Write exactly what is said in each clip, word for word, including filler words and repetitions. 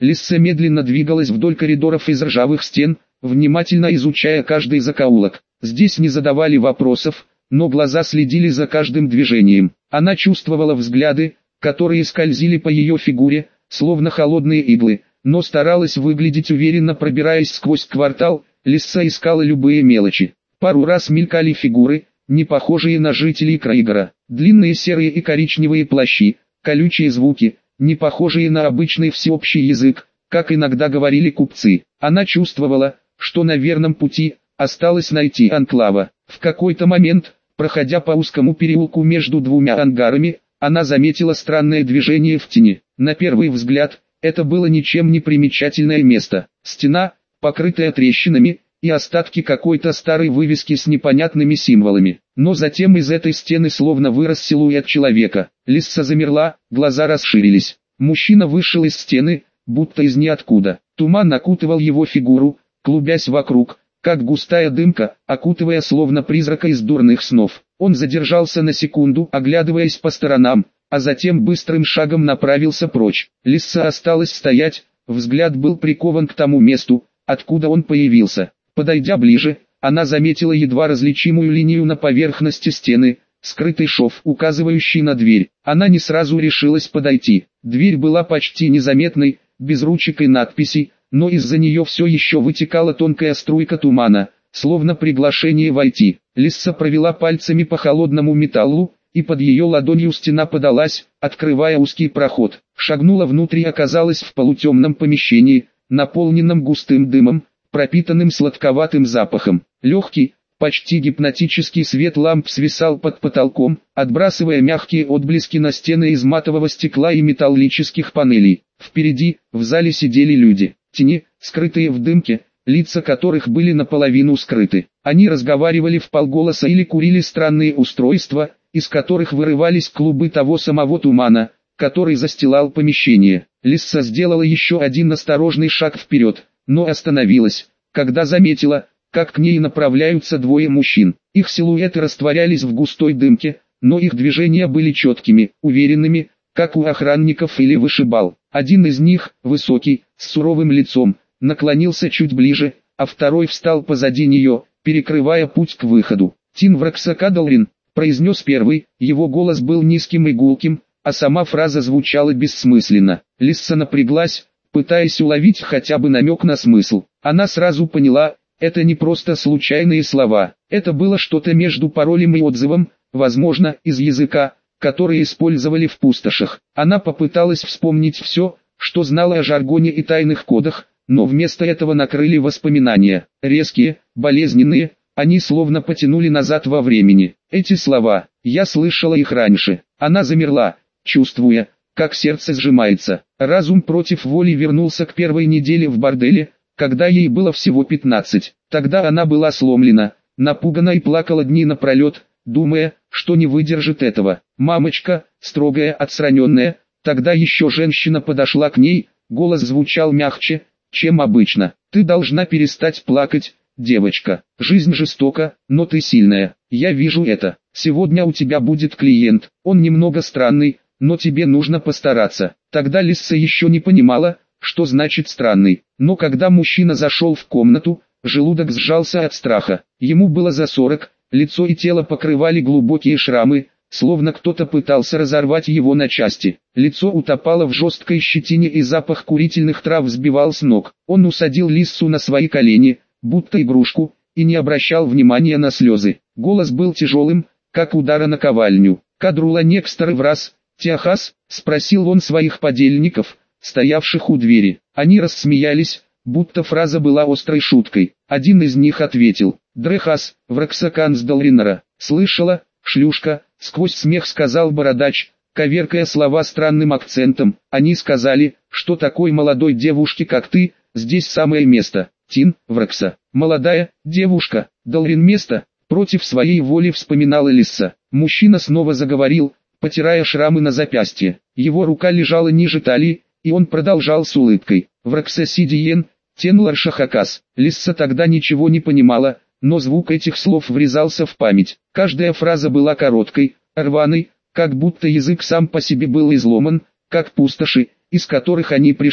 Лисса медленно двигалась вдоль коридоров из ржавых стен, внимательно изучая каждый закоулок. Здесь не задавали вопросов, но глаза следили за каждым движением. Она чувствовала взгляды, которые скользили по ее фигуре, словно холодные иглы, но старалась выглядеть уверенно, пробираясь сквозь квартал. Лисса искала любые мелочи. Пару раз мелькали фигуры, не похожие на жителей Крейгора. Длинные серые и коричневые плащи, колючие звуки, не похожие на обычный всеобщий язык, как иногда говорили купцы. Она чувствовала, что на верном пути, осталось найти анклава. В какой-то момент, проходя по узкому переулку между двумя ангарами, она заметила странное движение в тени. На первый взгляд, это было ничем не примечательное место. Стена, покрытая трещинами, и остатки какой-то старой вывески с непонятными символами. Но затем из этой стены словно вырос силуэт человека. Лисса замерла, глаза расширились. Мужчина вышел из стены, будто из ниоткуда. Туман окутывал его фигуру, клубясь вокруг, как густая дымка, окутывая словно призрака из дурных снов. Он задержался на секунду, оглядываясь по сторонам, а затем быстрым шагом направился прочь. Лисса осталась стоять, взгляд был прикован к тому месту, откуда он появился. Подойдя ближе, она заметила едва различимую линию на поверхности стены, скрытый шов, указывающий на дверь. Она не сразу решилась подойти. Дверь была почти незаметной, без ручек и надписей, но из-за нее все еще вытекала тонкая струйка тумана, словно приглашение войти. Лисса провела пальцами по холодному металлу, и под ее ладонью стена подалась, открывая узкий проход. Шагнула внутрь и оказалась в полутемном помещении, наполненном густым дымом, пропитанным сладковатым запахом. Легкий, почти гипнотический свет ламп свисал под потолком, отбрасывая мягкие отблески на стены из матового стекла и металлических панелей. Впереди, в зале сидели люди, тени, скрытые в дымке, лица которых были наполовину скрыты. Они разговаривали вполголоса или курили странные устройства, из которых вырывались клубы того самого тумана, который застилал помещение. Лисса сделала еще один осторожный шаг вперед, но остановилась, когда заметила, как к ней направляются двое мужчин. Их силуэты растворялись в густой дымке, но их движения были четкими, уверенными, как у охранников или вышибал. Один из них, высокий, с суровым лицом, наклонился чуть ближе, а второй встал позади нее, перекрывая путь к выходу. «Тин Враксакадалрин», — произнес первый, его голос был низким и гулким, а сама фраза звучала бессмысленно. Лисса напряглась, пытаясь уловить хотя бы намек на смысл. Она сразу поняла, это не просто случайные слова, это было что-то между паролем и отзывом, возможно, из языка, который использовали в пустошах. Она попыталась вспомнить все, что знала о жаргоне и тайных кодах, но вместо этого накрыли воспоминания. Резкие, болезненные, они словно потянули назад во времени. Эти слова, я слышала их раньше. Она замерла, чувствуя, как сердце сжимается. Разум против воли вернулся к первой неделе в борделе, когда ей было всего пятнадцать. Тогда она была сломлена, напугана и плакала дни напролет, думая, что не выдержит этого. Мамочка, строгая, отстраненная, тогда еще женщина подошла к ней, голос звучал мягче, чем обычно. «Ты должна перестать плакать, девочка. Жизнь жестока, но ты сильная. Я вижу это. Сегодня у тебя будет клиент. Он немного странный, но тебе нужно постараться». Тогда Лисса еще не понимала, что значит странный. Но когда мужчина зашел в комнату, желудок сжался от страха. Ему было за сорок, лицо и тело покрывали глубокие шрамы, словно кто-то пытался разорвать его на части. Лицо утопало в жесткой щетине и запах курительных трав сбивал с ног. Он усадил Лиссу на свои колени, будто игрушку, и не обращал внимания на слезы. Голос был тяжелым, как удара на ковальню. «Кадрула Некстер Враз, Техас?» — спросил он своих подельников, стоявших у двери. Они рассмеялись, будто фраза была острой шуткой. Один из них ответил: «Дрехас, Враксакан с Далринера». «Слышала, шлюшка?» — сквозь смех сказал бородач, коверкая слова странным акцентом. «Они сказали, что такой молодой девушке, как ты, здесь самое место. Тин, Вракса, молодая девушка, Далрин место», против своей воли вспоминала Лисса. Мужчина снова заговорил, потирая шрамы на запястье. Его рука лежала ниже талии, и он продолжал с улыбкой: «Вракса Сидиен, Тенлар Шахакас». Лисса тогда ничего не понимала, но звук этих слов врезался в память. Каждая фраза была короткой, рваной, как будто язык сам по себе был изломан, как пустоши, из которых они пришли.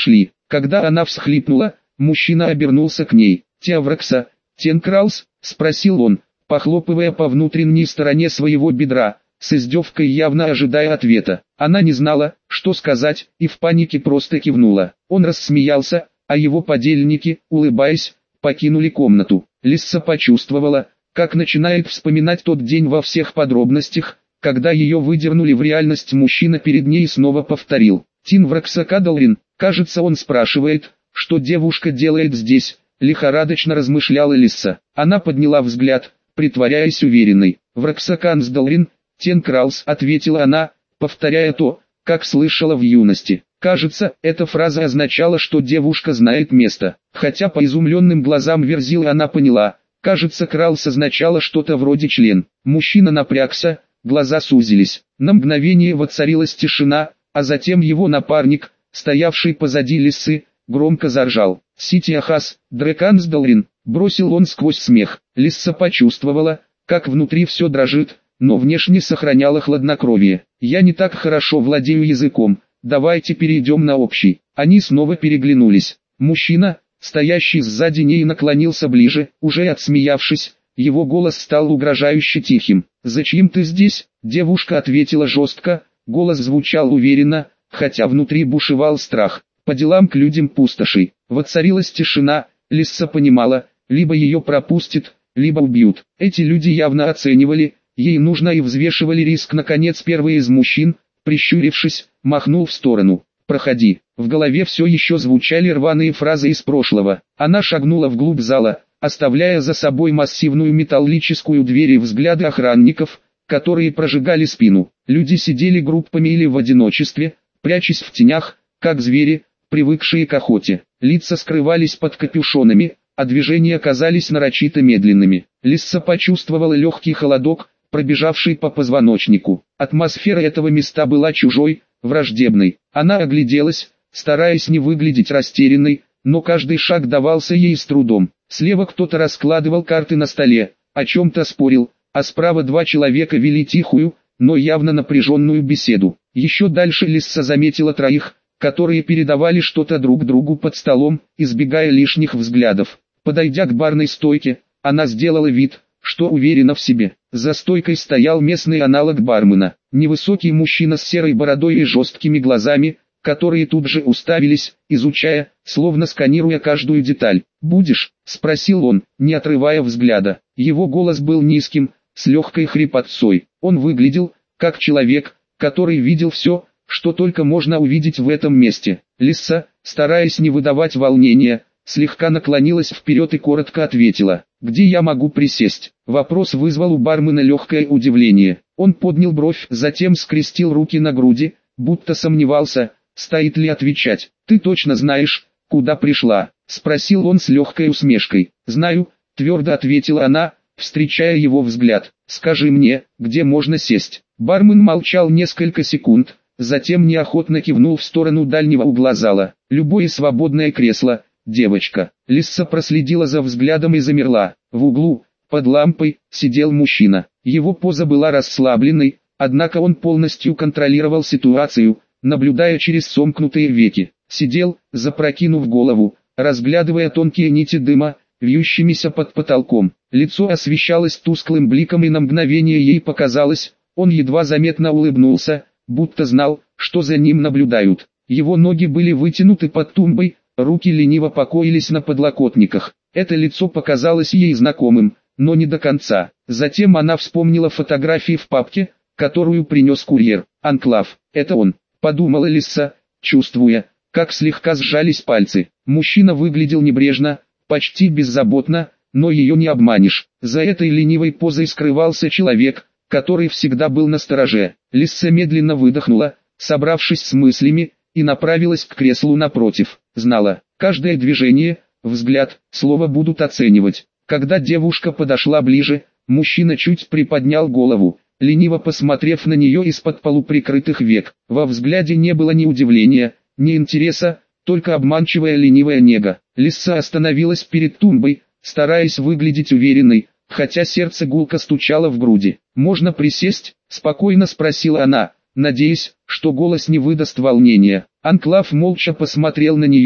Когда она всхлипнула, мужчина обернулся к ней. «Тявракса, Тенкралс?» – спросил он, похлопывая по внутренней стороне своего бедра, с издевкой явно ожидая ответа. Она не знала, что сказать, и в панике просто кивнула. Он рассмеялся, а его подельники, улыбаясь, покинули комнату. Лисса почувствовала, как начинает вспоминать тот день во всех подробностях, когда ее выдернули в реальность. Мужчина перед ней снова повторил: «Тинвракса Кадалрин». Кажется, он спрашивает, что девушка делает здесь, лихорадочно размышляла Лисса. Она подняла взгляд, притворяясь уверенной. «Враксакансдалрин, Тенкралс», ответила она, повторяя то, как слышала в юности. Кажется, эта фраза означала, что девушка знает место. Хотя по изумленным глазам Верзилы она поняла, кажется, Кралс означало что-то вроде член. Мужчина напрягся, глаза сузились. На мгновение воцарилась тишина, а затем его напарник, стоявший позади Лиссы, громко заржал. «Ситиахас, Дрекансдалрин», бросил он сквозь смех. Лисса почувствовала, как внутри все дрожит, но внешне сохраняла хладнокровие. «Я не так хорошо владею языком, давайте перейдем на общий». Они снова переглянулись. Мужчина, стоящий сзади ней, наклонился ближе, уже отсмеявшись, его голос стал угрожающе тихим. «Зачем ты здесь?» Девушка ответила жестко, голос звучал уверенно, хотя внутри бушевал страх. «По делам к людям пустоши». Воцарилась тишина. Лисса понимала, либо ее пропустят, либо убьют. Эти люди явно оценивали, ей нужно, и взвешивали риск. Наконец первый из мужчин, прищурившись, махнул в сторону. «Проходи». В голове все еще звучали рваные фразы из прошлого. Она шагнула вглубь зала, оставляя за собой массивную металлическую дверь и взгляды охранников, которые прожигали спину. Люди сидели группами или в одиночестве, прячась в тенях, как звери, привыкшие к охоте. Лица скрывались под капюшонами, а движения казались нарочито медленными. Лисса почувствовала легкий холодок, пробежавший по позвоночнику. Атмосфера этого места была чужой, враждебной. Она огляделась, стараясь не выглядеть растерянной, но каждый шаг давался ей с трудом. Слева кто-то раскладывал карты на столе, о чем-то спорил, а справа два человека вели тихую, но явно напряженную беседу. Еще дальше Лисса заметила троих, которые передавали что-то друг другу под столом, избегая лишних взглядов. Подойдя к барной стойке, она сделала вид, что уверена в себе. За стойкой стоял местный аналог бармена, невысокий мужчина с серой бородой и жесткими глазами, которые тут же уставились, изучая, словно сканируя каждую деталь. «Будешь?» – спросил он, не отрывая взгляда. Его голос был низким, с легкой хрипотцой. Он выглядел, как человек, который видел все, что только можно увидеть в этом месте. Лисса, стараясь не выдавать волнения, слегка наклонилась вперед и коротко ответила: «Где я могу присесть?» Вопрос вызвал у бармена легкое удивление. Он поднял бровь, затем скрестил руки на груди, будто сомневался, стоит ли отвечать. «Ты точно знаешь, куда пришла?» – спросил он с легкой усмешкой. «Знаю», – твердо ответила она, встречая его взгляд. «Скажи мне, где можно сесть?» Бармен молчал несколько секунд, затем неохотно кивнул в сторону дальнего угла зала. «Любое свободное кресло, девочка». Лисса проследила за взглядом и замерла. В углу, под лампой, сидел мужчина. Его поза была расслабленной, однако он полностью контролировал ситуацию, наблюдая через сомкнутые веки. Сидел, запрокинув голову, разглядывая тонкие нити дыма, вьющимися под потолком. Лицо освещалось тусклым бликом, и на мгновение ей показалось, он едва заметно улыбнулся, будто знал, что за ним наблюдают. Его ноги были вытянуты под тумбой, руки лениво покоились на подлокотниках. Это лицо показалось ей знакомым, но не до конца. Затем она вспомнила фотографии в папке, которую принес курьер. «Анклав, это он», — подумала Лисса, чувствуя, как слегка сжались пальцы. Мужчина выглядел небрежно, почти беззаботно, но ее не обманешь. За этой ленивой позой скрывался человек, который всегда был настороже. Лисса медленно выдохнула, собравшись с мыслями, и направилась к креслу напротив. Знала, каждое движение, взгляд, слово будут оценивать. Когда девушка подошла ближе, мужчина чуть приподнял голову, лениво посмотрев на нее из-под полуприкрытых век. Во взгляде не было ни удивления, ни интереса, только обманчивая ленивая нега. Лисса остановилась перед тумбой, стараясь выглядеть уверенной, хотя сердце гулко стучало в груди. «Можно присесть?» – спокойно спросила она, надеясь, что голос не выдаст волнения. Анклав молча посмотрел на нее,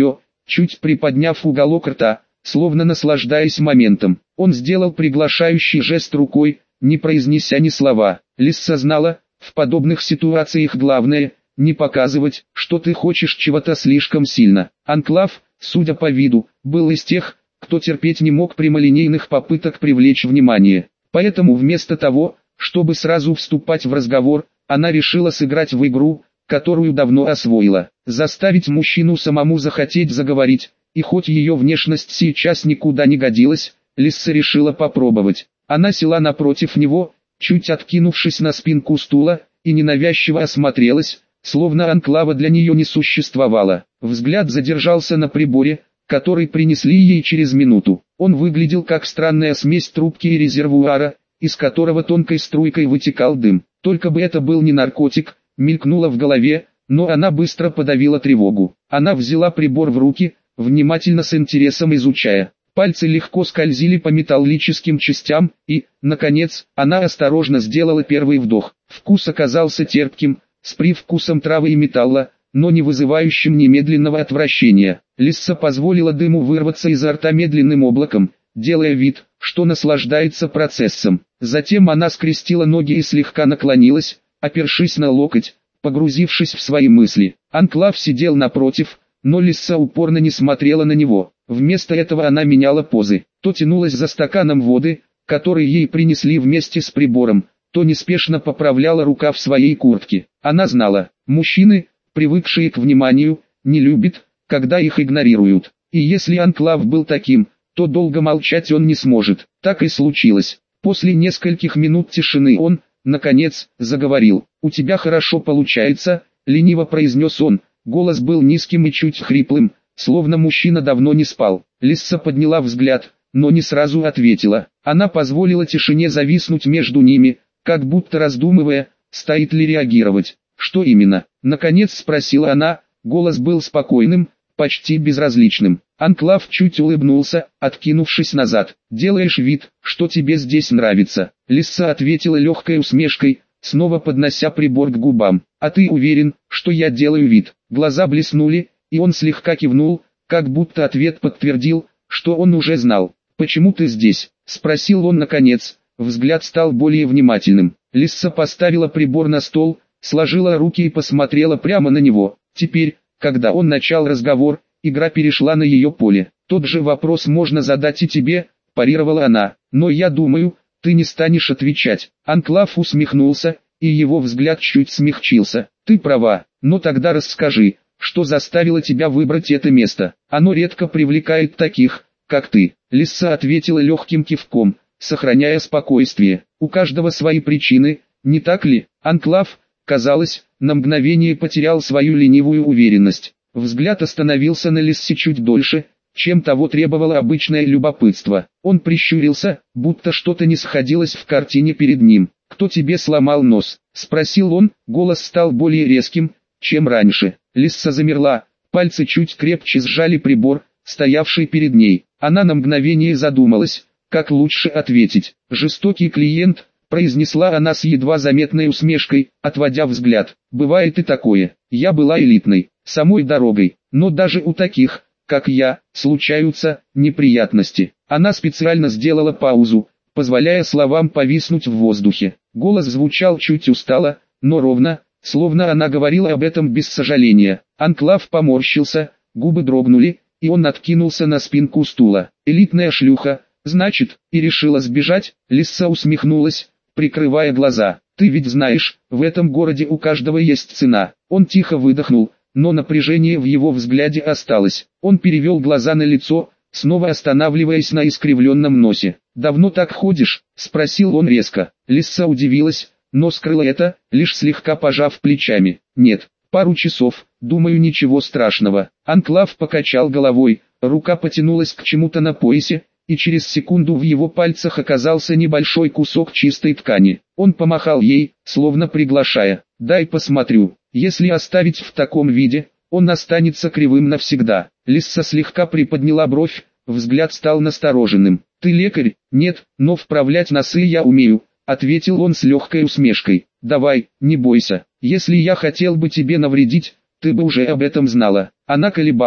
чуть приподняв уголок рта, словно наслаждаясь моментом. Он сделал приглашающий жест рукой, не произнеся ни слова. Лисса знала, в подобных ситуациях главное – не показывать, что ты хочешь чего-то слишком сильно. Анклав, судя по виду, был из тех, кто терпеть не мог прямолинейных попыток привлечь внимание. Поэтому вместо того, чтобы сразу вступать в разговор, она решила сыграть в игру, которую давно освоила. Заставить мужчину самому захотеть заговорить, и хоть ее внешность сейчас никуда не годилась, Лисса решила попробовать. Она села напротив него, чуть откинувшись на спинку стула, и ненавязчиво осмотрелась, словно анклава для нее не существовало. Взгляд задержался на приборе, который принесли ей через минуту. Он выглядел как странная смесь трубки и резервуара, из которого тонкой струйкой вытекал дым. Только бы это был не наркотик, мелькнуло в голове, но она быстро подавила тревогу. Она взяла прибор в руки, внимательно с интересом изучая. Пальцы легко скользили по металлическим частям, и, наконец, она осторожно сделала первый вдох. Вкус оказался терпким, с привкусом травы и металла, но не вызывающим немедленного отвращения. Лисса позволила дыму вырваться изо рта медленным облаком, делая вид, что наслаждается процессом. Затем она скрестила ноги и слегка наклонилась, опершись на локоть, погрузившись в свои мысли. Анклав сидел напротив, но Лисса упорно не смотрела на него. Вместо этого она меняла позы. То тянулась за стаканом воды, который ей принесли вместе с прибором, то неспешно поправляла рукав своей куртки. Она знала, мужчины, привыкшие к вниманию, не любят, когда их игнорируют. И если Анклав был таким, то долго молчать он не сможет. Так и случилось. После нескольких минут тишины он, наконец, заговорил. «У тебя хорошо получается», — лениво произнес он. Голос был низким и чуть хриплым, словно мужчина давно не спал. Лисса подняла взгляд, но не сразу ответила. Она позволила тишине зависнуть между ними, как будто раздумывая, стоит ли реагировать. «Что именно?» — наконец спросила она. Голос был спокойным, почти безразличным. Анклав чуть улыбнулся, откинувшись назад. «Делаешь вид, что тебе здесь нравится». Лисса ответила легкой усмешкой, снова поднося прибор к губам. «А ты уверен, что я делаю вид?» Глаза блеснули, и он слегка кивнул, как будто ответ подтвердил, что он уже знал. «Почему ты здесь?» — спросил он наконец. Взгляд стал более внимательным. Лисса поставила прибор на стол, сложила руки и посмотрела прямо на него. Теперь, когда он начал разговор, игра перешла на ее поле. «Тот же вопрос можно задать и тебе», — парировала она. «Но я думаю, ты не станешь отвечать». Анклав усмехнулся, и его взгляд чуть смягчился. «Ты права, но тогда расскажи, что заставило тебя выбрать это место. Оно редко привлекает таких, как ты». Лисса ответила легким кивком, сохраняя спокойствие. «У каждого свои причины, не так ли?» Анклав, казалось, на мгновение потерял свою ленивую уверенность. Взгляд остановился на Лиссе чуть дольше, чем того требовало обычное любопытство. Он прищурился, будто что-то не сходилось в картине перед ним. «Кто тебе сломал нос?» — спросил он, голос стал более резким, чем раньше. Лисса замерла, пальцы чуть крепче сжали прибор, стоявший перед ней. Она на мгновение задумалась, как лучше ответить. «Жестокий клиент», — произнесла она с едва заметной усмешкой, отводя взгляд. «Бывает и такое. Я была элитной, самой дорогой, но даже у таких, как я, случаются неприятности». Она специально сделала паузу, позволяя словам повиснуть в воздухе. Голос звучал чуть устало, но ровно, словно она говорила об этом без сожаления. Анклав поморщился, губы дрогнули, и он откинулся на спинку стула. «Элитная шлюха, значит, и решила сбежать?» Лисса усмехнулась, прикрывая глаза. «Ты ведь знаешь, в этом городе у каждого есть цена». Он тихо выдохнул, но напряжение в его взгляде осталось. Он перевел глаза на лицо, снова останавливаясь на искривленном носе. «Давно так ходишь?» — спросил он резко. Лисса удивилась, но скрыла это, лишь слегка пожав плечами. «Нет, пару часов, думаю, ничего страшного». Анклав покачал головой, рука потянулась к чему-то на поясе, и через секунду в его пальцах оказался небольшой кусок чистой ткани. Он помахал ей, словно приглашая. «Дай посмотрю». Если оставить в таком виде, он останется кривым навсегда. Лисса слегка приподняла бровь, взгляд стал настороженным. «Ты лекарь?» «Нет, но вправлять носы я умею», — ответил он с легкой усмешкой. «Давай, не бойся. Если я хотел бы тебе навредить, ты бы уже об этом знала». Она колебалась,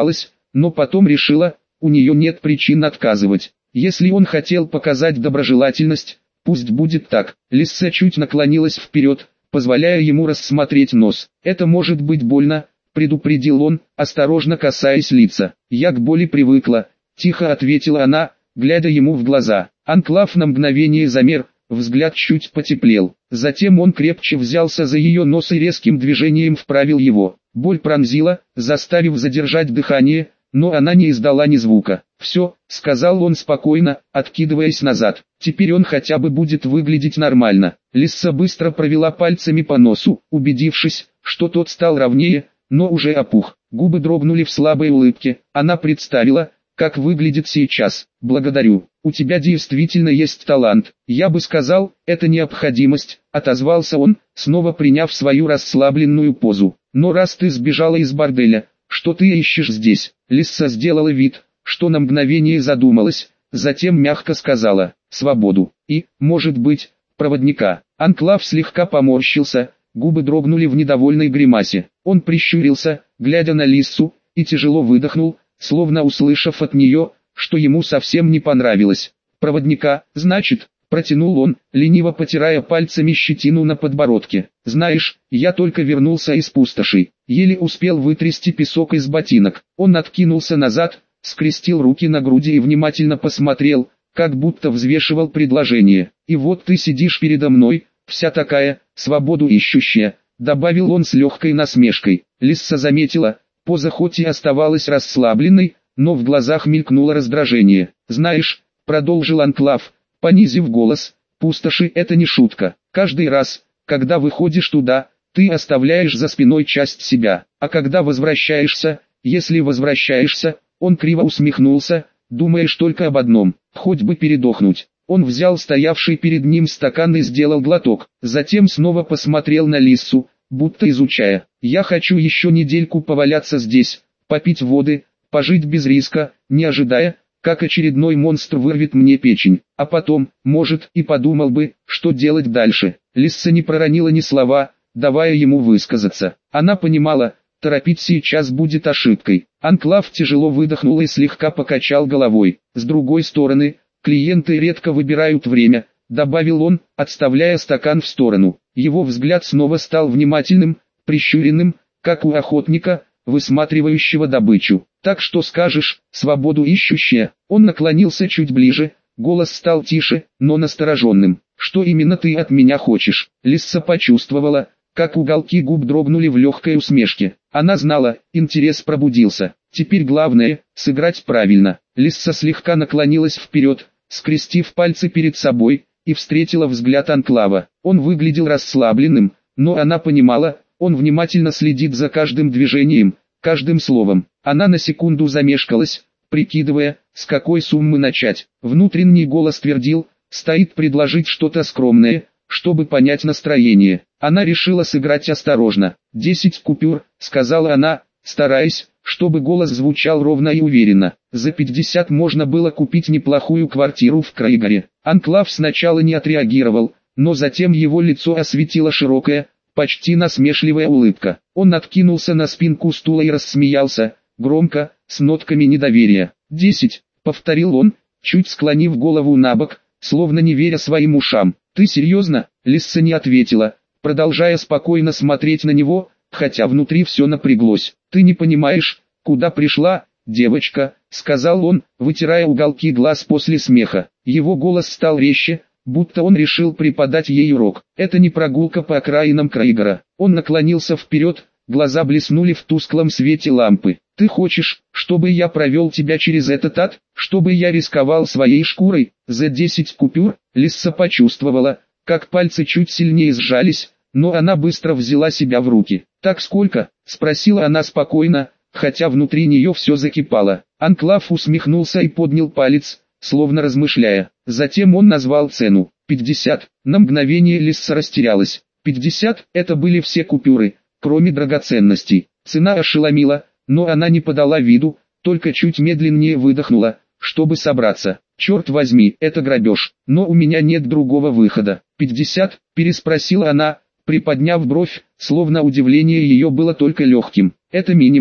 но потом решила, у нее нет причин отказывать. Если он хотел показать доброжелательность, пусть будет так. Лисса чуть наклонилась вперед, позволяя ему рассмотреть нос. «Это может быть больно», — предупредил он, осторожно касаясь лица. «Я к боли привыкла», — тихо ответила она, глядя ему в глаза. Анклав на мгновение замер, взгляд чуть потеплел. Затем он крепче взялся за ее нос и резким движением вправил его. Боль пронзила, заставив задержать дыхание, но она не издала ни звука. «Все», — сказал он спокойно, откидываясь назад. «Теперь он хотя бы будет выглядеть нормально». Лисса быстро провела пальцами по носу, убедившись, что тот стал ровнее, но уже опух. Губы дрогнули в слабой улыбке. Она представила, как выглядит сейчас. «Благодарю. У тебя действительно есть талант. Я бы сказал, это необходимость», — отозвался он, снова приняв свою расслабленную позу. «Но раз ты сбежала из борделя, что ты ищешь здесь?» Лисса сделала вид, что на мгновение задумалась, затем мягко сказала: «Свободу. И, может быть, проводника». Анклав слегка поморщился, губы дрогнули в недовольной гримасе. Он прищурился, глядя на Лиссу, и тяжело выдохнул, словно услышав от нее, что ему совсем не понравилось. «Проводника, значит?» — протянул он, лениво потирая пальцами щетину на подбородке. «Знаешь, я только вернулся из пустоши, еле успел вытрясти песок из ботинок». Он откинулся назад, скрестил руки на груди и внимательно посмотрел, как будто взвешивал предложение. «И вот ты сидишь передо мной, вся такая, свободу ищущая», — добавил он с легкой насмешкой. Лисса заметила, поза хоть и оставалась расслабленной, но в глазах мелькнуло раздражение. «Знаешь», — продолжил Анклав, понизив голос, — «пустоши — это не шутка. Каждый раз, когда выходишь туда, ты оставляешь за спиной часть себя, а когда возвращаешься, если возвращаешься», он криво усмехнулся, думаешь только об одном — хоть бы передохнуть. Он взял стоявший перед ним стакан и сделал глоток, затем снова посмотрел на Лиссу, будто изучая. «Я хочу еще недельку поваляться здесь, попить воды, пожить без риска, не ожидая, как очередной монстр вырвет мне печень, а потом, может, и подумал бы, что делать дальше». Лисса не проронила ни слова, давая ему высказаться. Она понимала, торопить сейчас будет ошибкой. Анклав тяжело выдохнул и слегка покачал головой. «С другой стороны, клиенты редко выбирают время», — добавил он, отставляя стакан в сторону. Его взгляд снова стал внимательным, прищуренным, как у охотника, высматривающего добычу. «Так что скажешь, свободу ищущая?» Он наклонился чуть ближе, голос стал тише, но настороженным. «Что именно ты от меня хочешь?» Лисса почувствовала, как уголки губ дрогнули в легкой усмешке. Она знала, интерес пробудился. Теперь главное — сыграть правильно. Лисса слегка наклонилась вперед, скрестив пальцы перед собой, и встретила взгляд Анклава. Он выглядел расслабленным, но она понимала, он внимательно следит за каждым движением, каждым словом. Она на секунду замешкалась, прикидывая, с какой суммы начать. Внутренний голос твердил, стоит предложить что-то скромное, чтобы понять настроение. Она решила сыграть осторожно. «Десять купюр», — сказала она, стараясь, чтобы голос звучал ровно и уверенно. За пятьдесят можно было купить неплохую квартиру в Крейгоре. Анклав сначала не отреагировал, но затем его лицо осветила широкая, почти насмешливая улыбка. Он откинулся на спинку стула и рассмеялся, громко, с нотками недоверия. «Десять», — повторил он, чуть склонив голову набок, словно не веря своим ушам. «Ты серьезно?» — Лисса не ответила, продолжая спокойно смотреть на него, хотя внутри все напряглось. «Ты не понимаешь, куда пришла, девочка», — сказал он, вытирая уголки глаз после смеха. Его голос стал резче, будто он решил преподать ей урок. «Это не прогулка по окраинам Крейгора». Он наклонился вперед, глаза блеснули в тусклом свете лампы. «Ты хочешь, чтобы я провел тебя через этот ад, чтобы я рисковал своей шкурой, за десять купюр?» Лисса почувствовала, как пальцы чуть сильнее сжались, но она быстро взяла себя в руки. «Так сколько?» — спросила она спокойно, хотя внутри нее все закипало. Анклав усмехнулся и поднял палец, словно размышляя. Затем он назвал цену. «Пятьдесят». На мгновение Лисса растерялась. «Пятьдесят» — это были все купюры, кроме драгоценностей. Цена ошеломила, но она не подала виду, только чуть медленнее выдохнула, чтобы собраться. «Черт возьми, это грабеж, но у меня нет другого выхода». «Пятьдесят?» — переспросила она, приподняв бровь, словно удивление ее было только легким. «Это минимум»,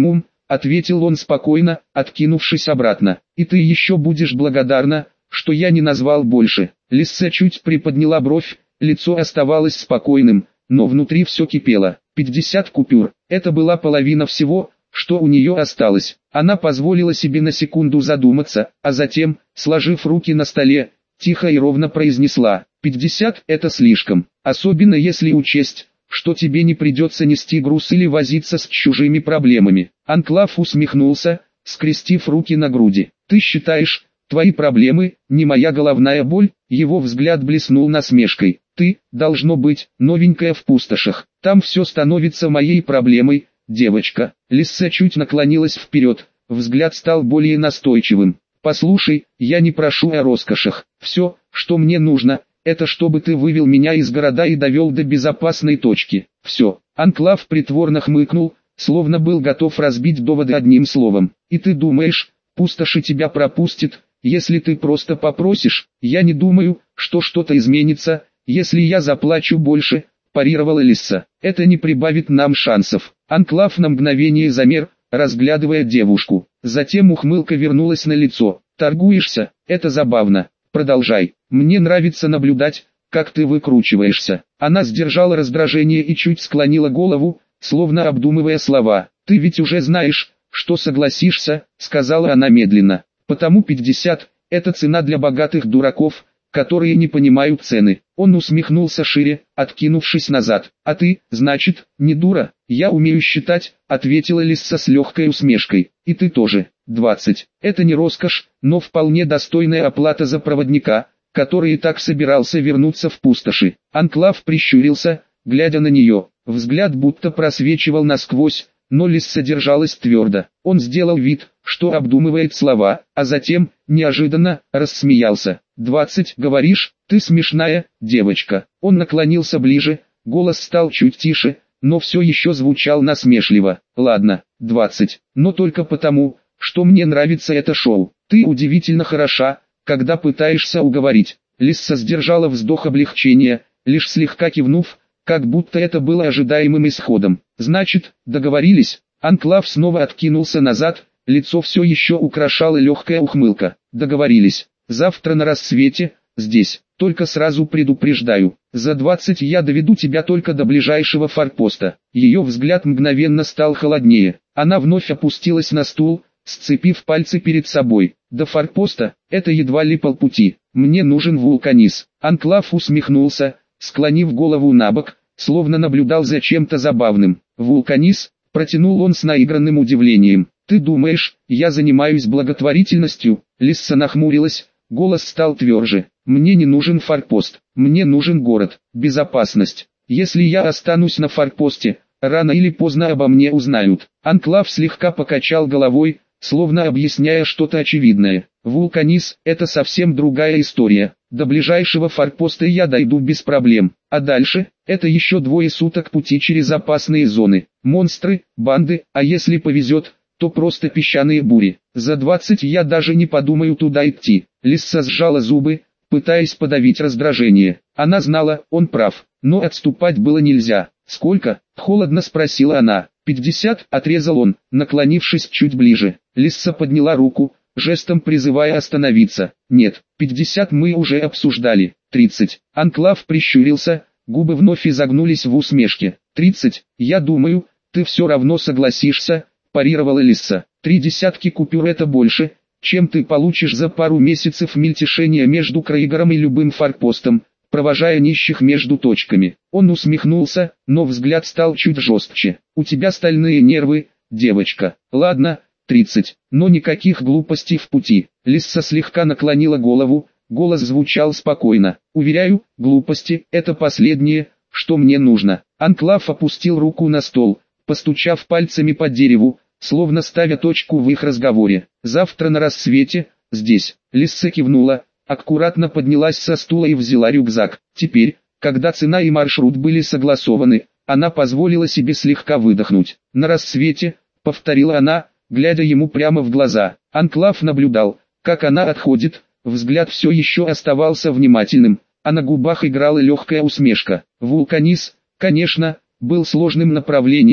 — ответил он спокойно, откинувшись обратно. «И ты еще будешь благодарна, что я не назвал больше». Лисса чуть приподняла бровь, лицо оставалось спокойным, но внутри все кипело. пятьдесят купюр — это была половина всего, что у нее осталось. Она позволила себе на секунду задуматься, а затем, сложив руки на столе, тихо и ровно произнесла: «пятьдесят — это слишком, особенно если учесть, что тебе не придется нести груз или возиться с чужими проблемами». Анклав усмехнулся, скрестив руки на груди. «Ты считаешь, твои проблемы — не моя головная боль?» Его взгляд блеснул насмешкой. «Ты, должно быть, новенькая в пустошах. Там все становится моей проблемой, девочка». Лисса чуть наклонилась вперед, взгляд стал более настойчивым. «Послушай, я не прошу о роскошах. Все, что мне нужно, это чтобы ты вывел меня из города и довел до безопасной точки. Все». Анклав притворно хмыкнул, словно был готов разбить доводы одним словом. «И ты думаешь, пустоши тебя пропустит, если ты просто попросишь?» «Я не думаю, что что-то изменится, если я заплачу больше», — парировала Лисса. «Это не прибавит нам шансов». Анклав на мгновение замер, разглядывая девушку. Затем ухмылка вернулась на лицо. «Торгуешься? Это забавно. Продолжай. Мне нравится наблюдать, как ты выкручиваешься». Она сдержала раздражение и чуть склонила голову, словно обдумывая слова. «Ты ведь уже знаешь, что согласишься», — сказала она медленно. «Потому пятьдесят — это цена для богатых дураков, которые не понимают цены». Он усмехнулся шире, откинувшись назад. «А ты, значит, не дура?» «Я умею считать», — ответила Лисса с легкой усмешкой. «И ты тоже». «двадцать. Это не роскошь, но вполне достойная оплата за проводника, который и так собирался вернуться в пустоши». Анклав прищурился, глядя на нее. Взгляд будто просвечивал насквозь, но Лисса держалась твердо. Он сделал вид, что обдумывает слова, а затем, неожиданно, рассмеялся. «Двадцать, говоришь? Ты смешная, девочка». Он наклонился ближе, голос стал чуть тише, но все еще звучал насмешливо. «Ладно, двадцать, но только потому, что мне нравится это шоу. Ты удивительно хороша, когда пытаешься уговорить». Лисса сдержала вздох облегчения, лишь слегка кивнув, как будто это было ожидаемым исходом. «Значит, договорились?» Анклав снова откинулся назад, лицо все еще украшала легкая ухмылка. «Договорились. Завтра на рассвете, здесь. Только сразу предупреждаю, за двадцать я доведу тебя только до ближайшего форпоста». Ее взгляд мгновенно стал холоднее. Она вновь опустилась на стул, сцепив пальцы перед собой. «До форпоста, это едва ли полпути. Мне нужен вулканис». Анклав усмехнулся, склонив голову набок, словно наблюдал за чем-то забавным. «Вулканис?» — протянул он с наигранным удивлением. «Ты думаешь, я занимаюсь благотворительностью?» Лисса нахмурилась, голос стал тверже. «Мне не нужен форпост, мне нужен город, безопасность. Если я останусь на форпосте, рано или поздно обо мне узнают». Анклав слегка покачал головой, словно объясняя что-то очевидное. «Вулканис — это совсем другая история. До ближайшего форпоста я дойду без проблем, а дальше — это еще двое суток пути через опасные зоны. Монстры, банды, а если повезет, то просто песчаные бури. За двадцать я даже не подумаю туда идти». Лисса сжала зубы, пытаясь подавить раздражение. Она знала, он прав, но отступать было нельзя. «Сколько?» — холодно спросила она. «Пятьдесят», — отрезал он, наклонившись чуть ближе. Лисса подняла руку, жестом призывая остановиться. «Нет, пятьдесят мы уже обсуждали. Тридцать». Анклав прищурился, губы вновь изогнулись в усмешке. «Тридцать, я думаю, ты все равно согласишься», — парировала Лисса. «Три десятки купюр — это больше, чем ты получишь за пару месяцев мельтешения между Краигором и любым форпостом, провожая нищих между точками». Он усмехнулся, но взгляд стал чуть жестче. «У тебя стальные нервы, девочка. Ладно, тридцать, но никаких глупостей в пути». Лисса слегка наклонила голову, голос звучал спокойно. «Уверяю, глупости — это последнее, что мне нужно». Анклав опустил руку на стол, постучав пальцами по дереву, словно ставя точку в их разговоре. «Завтра на рассвете, здесь». Лисса кивнула, аккуратно поднялась со стула и взяла рюкзак. Теперь, когда цена и маршрут были согласованы, она позволила себе слегка выдохнуть. «На рассвете», — повторила она, глядя ему прямо в глаза. Анклав наблюдал, как она отходит, взгляд все еще оставался внимательным, а на губах играла легкая усмешка. Вулканис, конечно, был сложным направлением,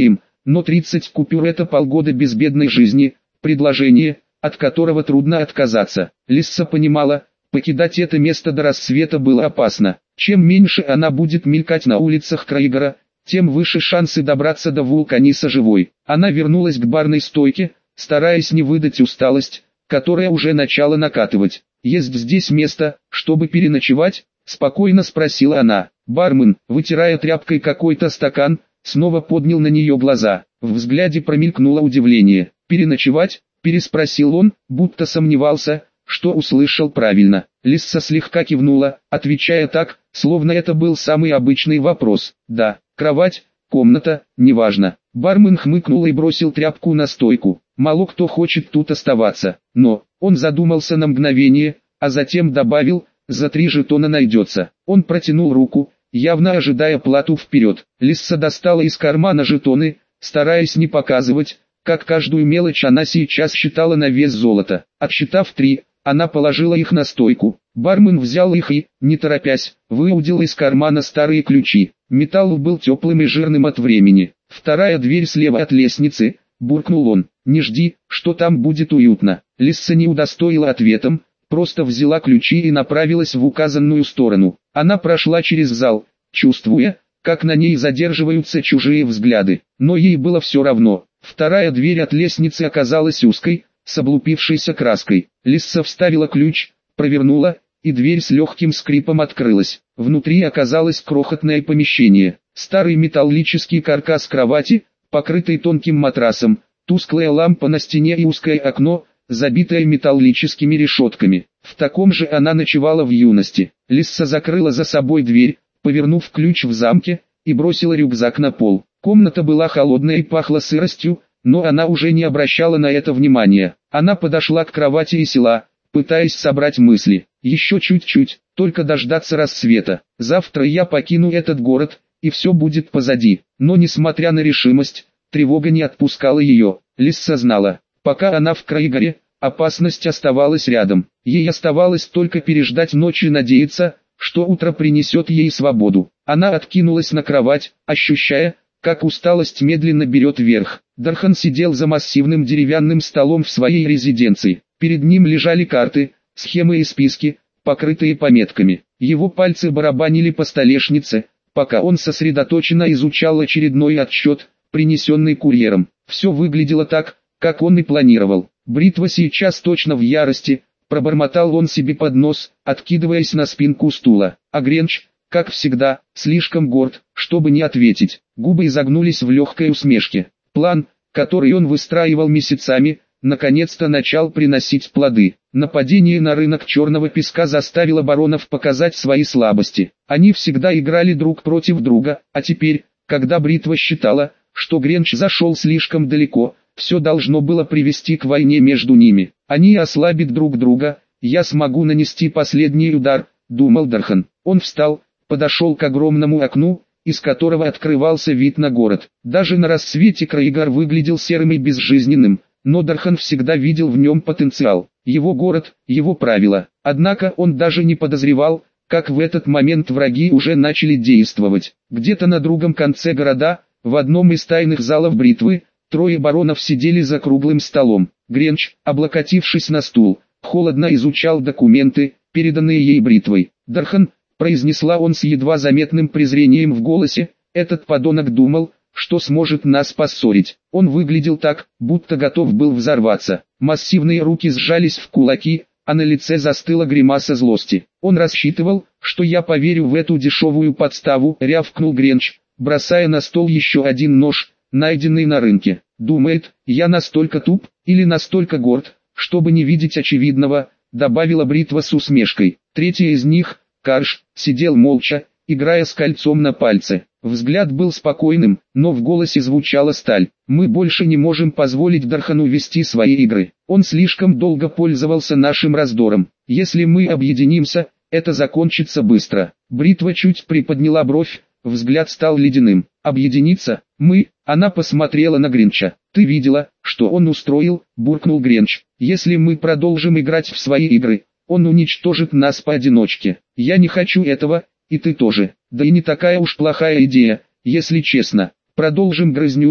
но тридцать купюр — это полгода безбедной жизни, предложение, от которого трудно отказаться. Лисса понимала, покидать это место до рассвета было опасно. Чем меньше она будет мелькать на улицах Краигора, тем выше шансы добраться до Вулканиса живой. Она вернулась к барной стойке, стараясь не выдать усталость, которая уже начала накатывать. «Есть здесь место, чтобы переночевать?» — спокойно спросила она. Бармен, вытирая тряпкой какой-то стакан, снова поднял на нее глаза. В взгляде промелькнуло удивление. «Переночевать?» — переспросил он, будто сомневался, что услышал правильно. Лисса слегка кивнула, отвечая так, словно это был самый обычный вопрос. «Да, кровать, комната, неважно». Бармен хмыкнул и бросил тряпку на стойку. «Мало кто хочет тут оставаться, но...» Он задумался на мгновение, а затем добавил: «За три жетона найдется». Он протянул руку, явно ожидая плату вперед. Лисса достала из кармана жетоны, стараясь не показывать, как каждую мелочь она сейчас считала на вес золота. Отсчитав три, она положила их на стойку. Бармен взял их и, не торопясь, выудил из кармана старые ключи. Металл был теплым и жирным от времени. «Вторая дверь слева от лестницы», — буркнул он. «Не жди, что там будет уютно». Лисса не удостоила ответом, просто взяла ключи и направилась в указанную сторону. Она прошла через зал, чувствуя, как на ней задерживаются чужие взгляды. Но ей было все равно. Вторая дверь от лестницы оказалась узкой, с облупившейся краской. Лисса вставила ключ, провернула, и дверь с легким скрипом открылась. Внутри оказалось крохотное помещение. Старый металлический каркас кровати, покрытый тонким матрасом, тусклая лампа на стене и узкое окно, забитое металлическими решетками. В таком же она ночевала в юности. Лисса закрыла за собой дверь, повернув ключ в замке, и бросила рюкзак на пол. Комната была холодная и пахла сыростью, но она уже не обращала на это внимания. Она подошла к кровати и села, пытаясь собрать мысли. Еще чуть-чуть, только дождаться рассвета. Завтра я покину этот город, и все будет позади. Но несмотря на решимость, тревога не отпускала ее. Лисса знала, пока она в Краигоре, опасность оставалась рядом. Ей оставалось только переждать ночь и надеяться, что утро принесет ей свободу. Она откинулась на кровать, ощущая, как усталость медленно берет верх. Дархан сидел за массивным деревянным столом в своей резиденции. Перед ним лежали карты, схемы и списки, покрытые пометками. Его пальцы барабанили по столешнице, пока он сосредоточенно изучал очередной отчет, принесенный курьером. Все выглядело так, как он и планировал. Бритва сейчас точно в ярости, пробормотал он себе под нос, откидываясь на спинку стула. А Гренч, как всегда, слишком горд, чтобы не ответить. Губы изогнулись в легкой усмешке. План, который он выстраивал месяцами, наконец-то начал приносить плоды. Нападение на рынок черного песка заставило баронов показать свои слабости. Они всегда играли друг против друга, а теперь, когда Бритва считала, что Гренч зашел слишком далеко, все должно было привести к войне между ними. Они ослабят друг друга, я смогу нанести последний удар, думал Дархан. Он встал, подошел к огромному окну, из которого открывался вид на город. Даже на рассвете Краигор выглядел серым и безжизненным, но Дархан всегда видел в нем потенциал. Его город, его правила. Однако он даже не подозревал, как в этот момент враги уже начали действовать. Где-то на другом конце города, в одном из тайных залов Бритвы, трое баронов сидели за круглым столом. Гренч, облокотившись на стул, холодно изучал документы, переданные ей Бритвой. «Дархан», — произнесла он с едва заметным презрением в голосе, — «этот подонок думал, что сможет нас поссорить». Он выглядел так, будто готов был взорваться. Массивные руки сжались в кулаки, а на лице застыла гримаса злости. «Он рассчитывал, что я поверю в эту дешевую подставу», — рявкнул Гренч, бросая на стол еще один нож, найденный на рынке. «Думает, я настолько туп, или настолько горд, чтобы не видеть очевидного», — добавила Бритва с усмешкой. Третий из них, Карш, сидел молча, играя с кольцом на пальце. Взгляд был спокойным, но в голосе звучала сталь. «Мы больше не можем позволить Дархану вести свои игры. Он слишком долго пользовался нашим раздором. Если мы объединимся, это закончится быстро». Бритва чуть приподняла бровь, взгляд стал ледяным. «Объединиться? Мы?» Она посмотрела на Гренча. «Ты видела, что он устроил?» – буркнул Гренч. «Если мы продолжим играть в свои игры, он уничтожит нас поодиночке. Я не хочу этого, и ты тоже. Да и не такая уж плохая идея, если честно. Продолжим грызню,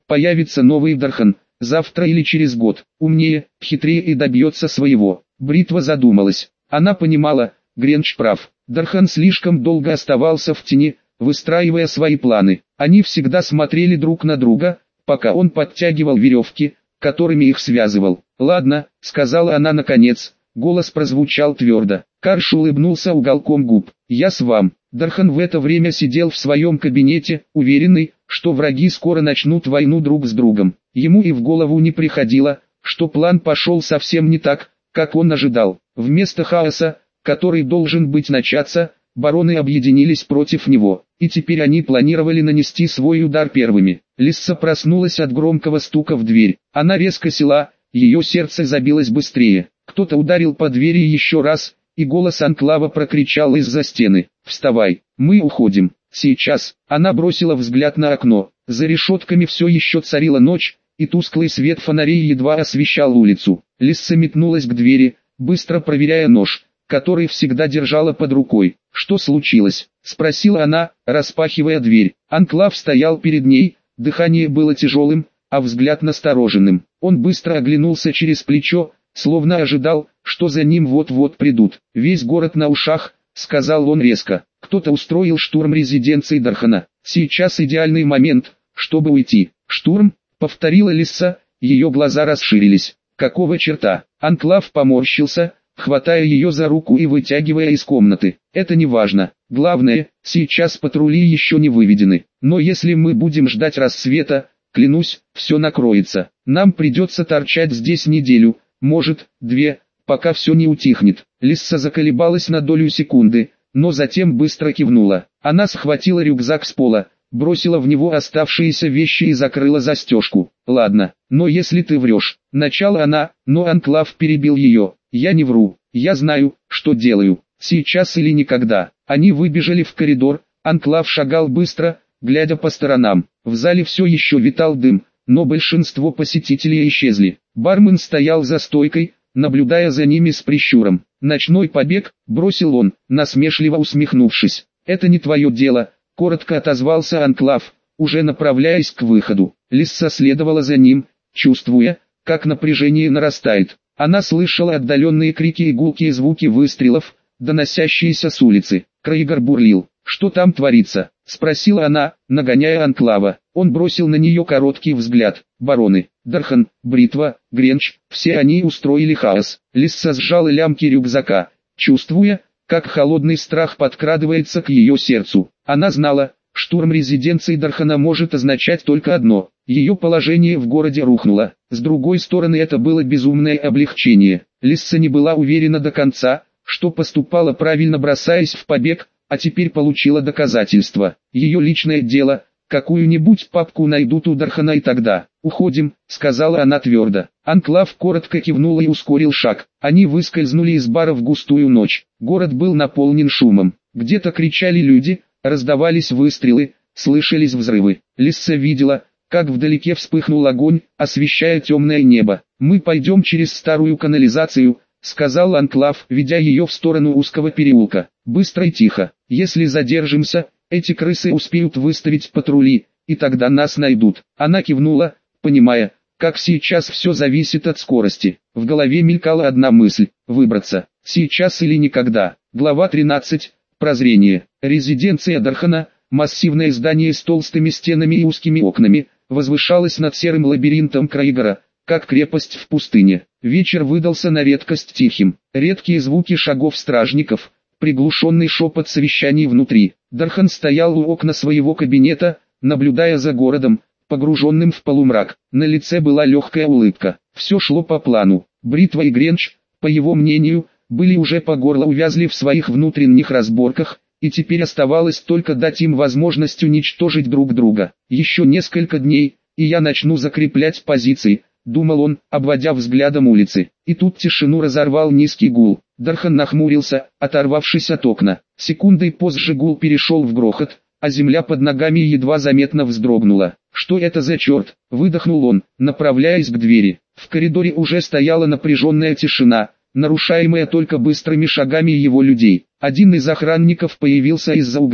Появится новый Дархан, завтра или через год. Умнее, хитрее и добьется своего. Бритва задумалась. Она понимала, Гренч прав. Дархан слишком долго оставался в тени, выстраивая свои планы. Они всегда смотрели друг на друга, пока он подтягивал веревки, которыми их связывал. «Ладно», — сказала она наконец. Голос прозвучал твердо. Карш улыбнулся уголком губ. «Я с вам». Дархан в это время сидел в своем кабинете, уверенный, что враги скоро начнут войну друг с другом. Ему и в голову не приходило, что план пошел совсем не так, как он ожидал. Вместо хаоса, который должен быть начаться, бароны объединились против него, и теперь они планировали нанести свой удар первыми. Лисса проснулась от громкого стука в дверь. Она резко села, ее сердце забилось быстрее. Кто-то ударил по двери еще раз, и голос Анклава прокричал из-за стены: «Вставай, мы уходим, сейчас». Она бросила взгляд на окно. За решетками все еще царила ночь, и тусклый свет фонарей едва освещал улицу. Лисса метнулась к двери, быстро проверяя нож, который всегда держала под рукой. «Что случилось?» — спросила она, распахивая дверь. Анклав стоял перед ней, дыхание было тяжелым, а взгляд настороженным. Он быстро оглянулся через плечо, словно ожидал, что за ним вот-вот придут. «Весь город на ушах», — сказал он резко. «Кто-то устроил штурм резиденции Дархана. Сейчас идеальный момент, чтобы уйти». «Штурм?» — повторила Лисса, ее глаза расширились. «Какого черта?» Анклав поморщился, хватая ее за руку и вытягивая из комнаты. «Это не важно. Главное, сейчас патрули еще не выведены. Но если мы будем ждать рассвета, клянусь, все накроется. Нам придется торчать здесь неделю, может, две, пока все не утихнет». Лисса заколебалась на долю секунды, но затем быстро кивнула. Она схватила рюкзак с пола, бросила в него оставшиеся вещи и закрыла застежку. «Ладно, но если ты врешь», — начала она, но Анклав перебил ее. «Я не вру, я знаю, что делаю, сейчас или никогда». Они выбежали в коридор, Анклав шагал быстро, глядя по сторонам. В зале все еще витал дым, но большинство посетителей исчезли. Бармен стоял за стойкой, наблюдая за ними с прищуром. «Ночной побег», — бросил он, насмешливо усмехнувшись. «Это не твое дело», — коротко отозвался Анклав, уже направляясь к выходу. Лисса следовала за ним, чувствуя, как напряжение нарастает. Она слышала отдаленные крики и гулкие звуки выстрелов, доносящиеся с улицы. Крейгер бурлил. «Что там творится?» — спросила она, нагоняя Анклава. Он бросил на нее короткий взгляд. Бароны, Дархан, Бритва, Гренч, все они устроили хаос. Лисса сжала лямки рюкзака, чувствуя, как холодный страх подкрадывается к ее сердцу. Она знала, штурм резиденции Дархана может означать только одно: ее положение в городе рухнуло. С другой стороны, это было безумное облегчение. Лисса не была уверена до конца, что поступала правильно, бросаясь в побег, а теперь получила доказательства. Ее личное дело, какую-нибудь папку найдут у Дархана и тогда. «Уходим», — сказала она твердо. Анклав коротко кивнул и ускорил шаг. Они выскользнули из бара в густую ночь. Город был наполнен шумом. Где-то кричали люди, раздавались выстрелы, слышались взрывы. Лисса видела, как вдалеке вспыхнул огонь, освещая темное небо. «Мы пойдем через старую канализацию», — сказал Анклав, ведя ее в сторону узкого переулка. «Быстро и тихо. Если задержимся, эти крысы успеют выставить патрули, и тогда нас найдут». Она кивнула, понимая, как сейчас все зависит от скорости. В голове мелькала одна мысль — выбраться. Сейчас или никогда. Глава тринадцать. Прозрение. Резиденция Дархана, массивное здание с толстыми стенами и узкими окнами, возвышалось над серым лабиринтом Крейгера, как крепость в пустыне. Вечер выдался на редкость тихим. Редкие звуки шагов стражников, приглушенный шепот совещаний внутри. Дархан стоял у окна своего кабинета, наблюдая за городом, погруженным в полумрак. На лице была легкая улыбка. Все шло по плану. Бритва и Гренч, по его мнению, были уже по горло увязли в своих внутренних разборках, и теперь оставалось только дать им возможность уничтожить друг друга. «Еще несколько дней, и я начну закреплять позиции», — думал он, обводя взглядом улицы. И тут тишину разорвал низкий гул. Дархан нахмурился, оторвавшись от окна. Секундой позже гул перешел в грохот, а земля под ногами едва заметно вздрогнула. «Что это за черт?» — выдохнул он, направляясь к двери. В коридоре уже стояла напряженная тишина, нарушаемая только быстрыми шагами его людей. Один из охранников появился из-за угла,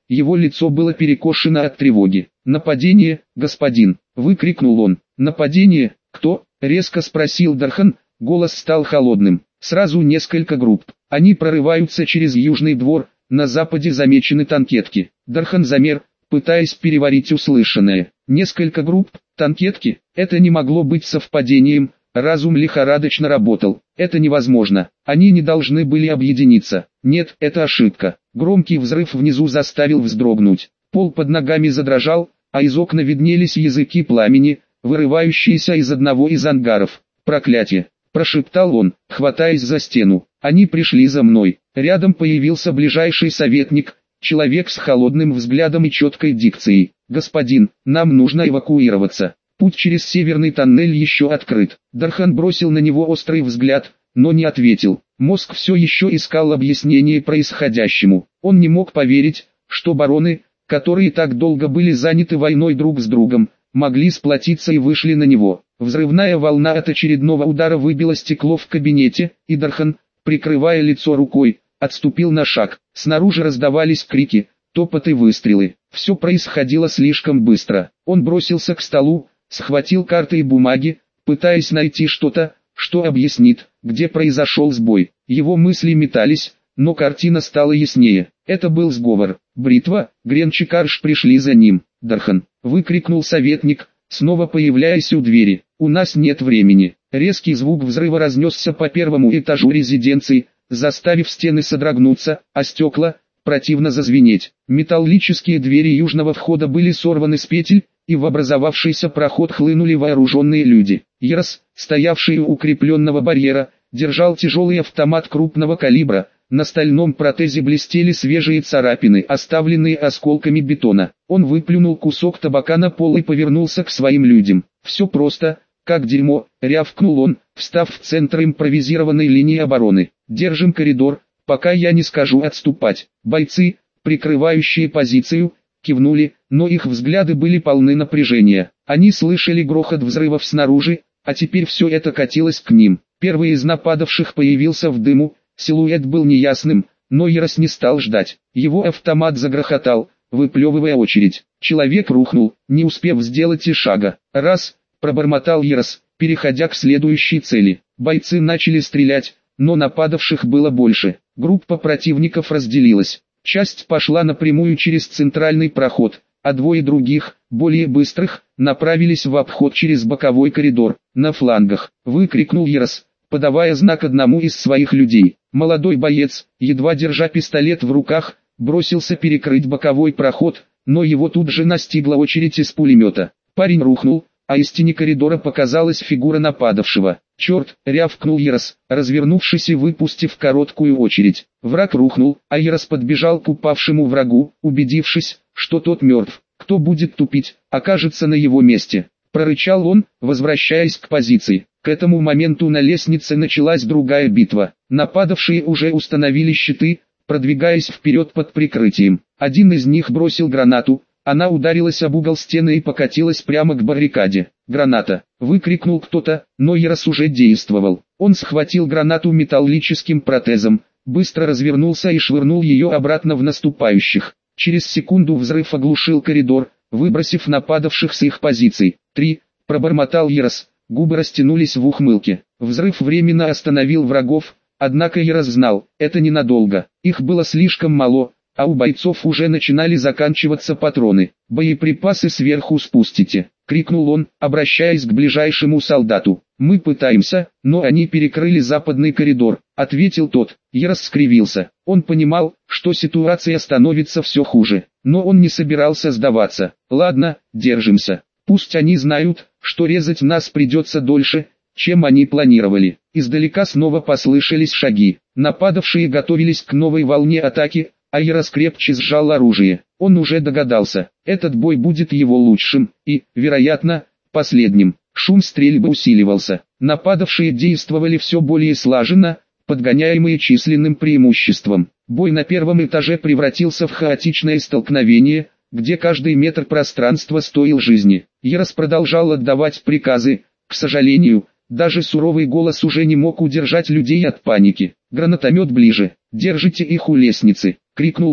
его лицо было перекошено от тревоги. «Нападение, господин!» — выкрикнул он. «Нападение? Кто?» — резко спросил Дархан, голос стал холодным. «Сразу несколько групп. Они прорываются через южный двор, на западе замечены танкетки». Дархан замер, пытаясь переварить услышанное. «Несколько групп, танкетки? Это не могло быть совпадением». Разум лихорадочно работал. Это невозможно. Они не должны были объединиться. Нет, это ошибка. Громкий взрыв внизу заставил вздрогнуть. Пол под ногами задрожал, а из окна виднелись языки пламени, вырывающиеся из одного из ангаров. «Проклятие!» – прошептал он, хватаясь за стену. «Они пришли за мной». Рядом появился ближайший советник, человек с холодным взглядом и четкой дикцией. «Господин, нам нужно эвакуироваться. Путь через северный тоннель еще открыт». Дархан бросил на него острый взгляд, но не ответил. Мозг все еще искал объяснение происходящему. Он не мог поверить, что бароны, которые так долго были заняты войной друг с другом, могли сплотиться и вышли на него. Взрывная волна от очередного удара выбила стекло в кабинете, и Дархан, прикрывая лицо рукой, отступил на шаг. Снаружи раздавались крики, топот и выстрелы. Все происходило слишком быстро. Он бросился к столу, схватил карты и бумаги, пытаясь найти что-то, что объяснит, где произошел сбой. Его мысли метались, но картина стала яснее. Это был сговор. Бритва, Гренч и Карш пришли за ним. «Дархан!» — выкрикнул советник, снова появляясь у двери. «У нас нет времени». Резкий звук взрыва разнесся по первому этажу резиденции, заставив стены содрогнуться, а стекла противно зазвенеть. Металлические двери южного входа были сорваны с петель, и в образовавшийся проход хлынули вооруженные люди. Ярос, стоявший у укрепленного барьера, держал тяжелый автомат крупного калибра. На стальном протезе блестели свежие царапины, оставленные осколками бетона. Он выплюнул кусок табака на пол и повернулся к своим людям. «Все просто, как дерьмо», — рявкнул он, встав в центр импровизированной линии обороны. «Держим коридор, пока я не скажу отступать». Бойцы, прикрывающие позицию, кивнули, но их взгляды были полны напряжения. Они слышали грохот взрывов снаружи, а теперь все это катилось к ним. Первый из нападавших появился в дыму, силуэт был неясным, но Ярос не стал ждать. Его автомат загрохотал, выплевывая очередь. Человек рухнул, не успев сделать и шага. «Раз», — пробормотал Ярос, переходя к следующей цели. Бойцы начали стрелять, но нападавших было больше. Группа противников разделилась. Часть пошла напрямую через центральный проход, а двое других, более быстрых, направились в обход через боковой коридор. «На флангах!» — выкрикнул Ярос, подавая знак одному из своих людей. Молодой боец, едва держа пистолет в руках, бросился перекрыть боковой проход, но его тут же настигла очередь из пулемета. Парень рухнул, а из тени коридора показалась фигура нападавшего. «Черт!» — рявкнул Ярос, развернувшись и выпустив короткую очередь. Враг рухнул, а Ярос подбежал к упавшему врагу, убедившись, что тот мертв. «Кто будет тупить, окажется на его месте», — прорычал он, возвращаясь к позиции. К этому моменту на лестнице началась другая битва. Нападавшие уже установили щиты, продвигаясь вперед под прикрытием. Один из них бросил гранату, она ударилась об угол стены и покатилась прямо к баррикаде. «Граната!» — выкрикнул кто-то, но Ярос уже действовал. Он схватил гранату металлическим протезом, быстро развернулся и швырнул ее обратно в наступающих. Через секунду взрыв оглушил коридор, выбросив нападавших с их позиций. «Три!» — пробормотал Ярос, губы растянулись в ухмылке. Взрыв временно остановил врагов, однако Ярос знал, это ненадолго. Их было слишком мало, а у бойцов уже начинали заканчиваться патроны. «Боеприпасы сверху спустите!» — крикнул он, обращаясь к ближайшему солдату. «Мы пытаемся, но они перекрыли западный коридор», — ответил тот. Ярос скривился. Он понимал, что ситуация становится все хуже, но он не собирался сдаваться. «Ладно, держимся. Пусть они знают, что резать нас придется дольше, чем они планировали». Издалека снова послышались шаги. Нападавшие готовились к новой волне атаки, а Ярос крепче сжал оружие. Он уже догадался, этот бой будет его лучшим и, вероятно, последним. Шум стрельбы усиливался. Нападавшие действовали все более слаженно, подгоняемые численным преимуществом. Бой на первом этаже превратился в хаотичное столкновение, где каждый метр пространства стоил жизни. Ярос продолжал отдавать приказы. К сожалению, даже суровый голос уже не мог удержать людей от паники. «Гранатомет ближе! Держите их у лестницы!» — крикнул он,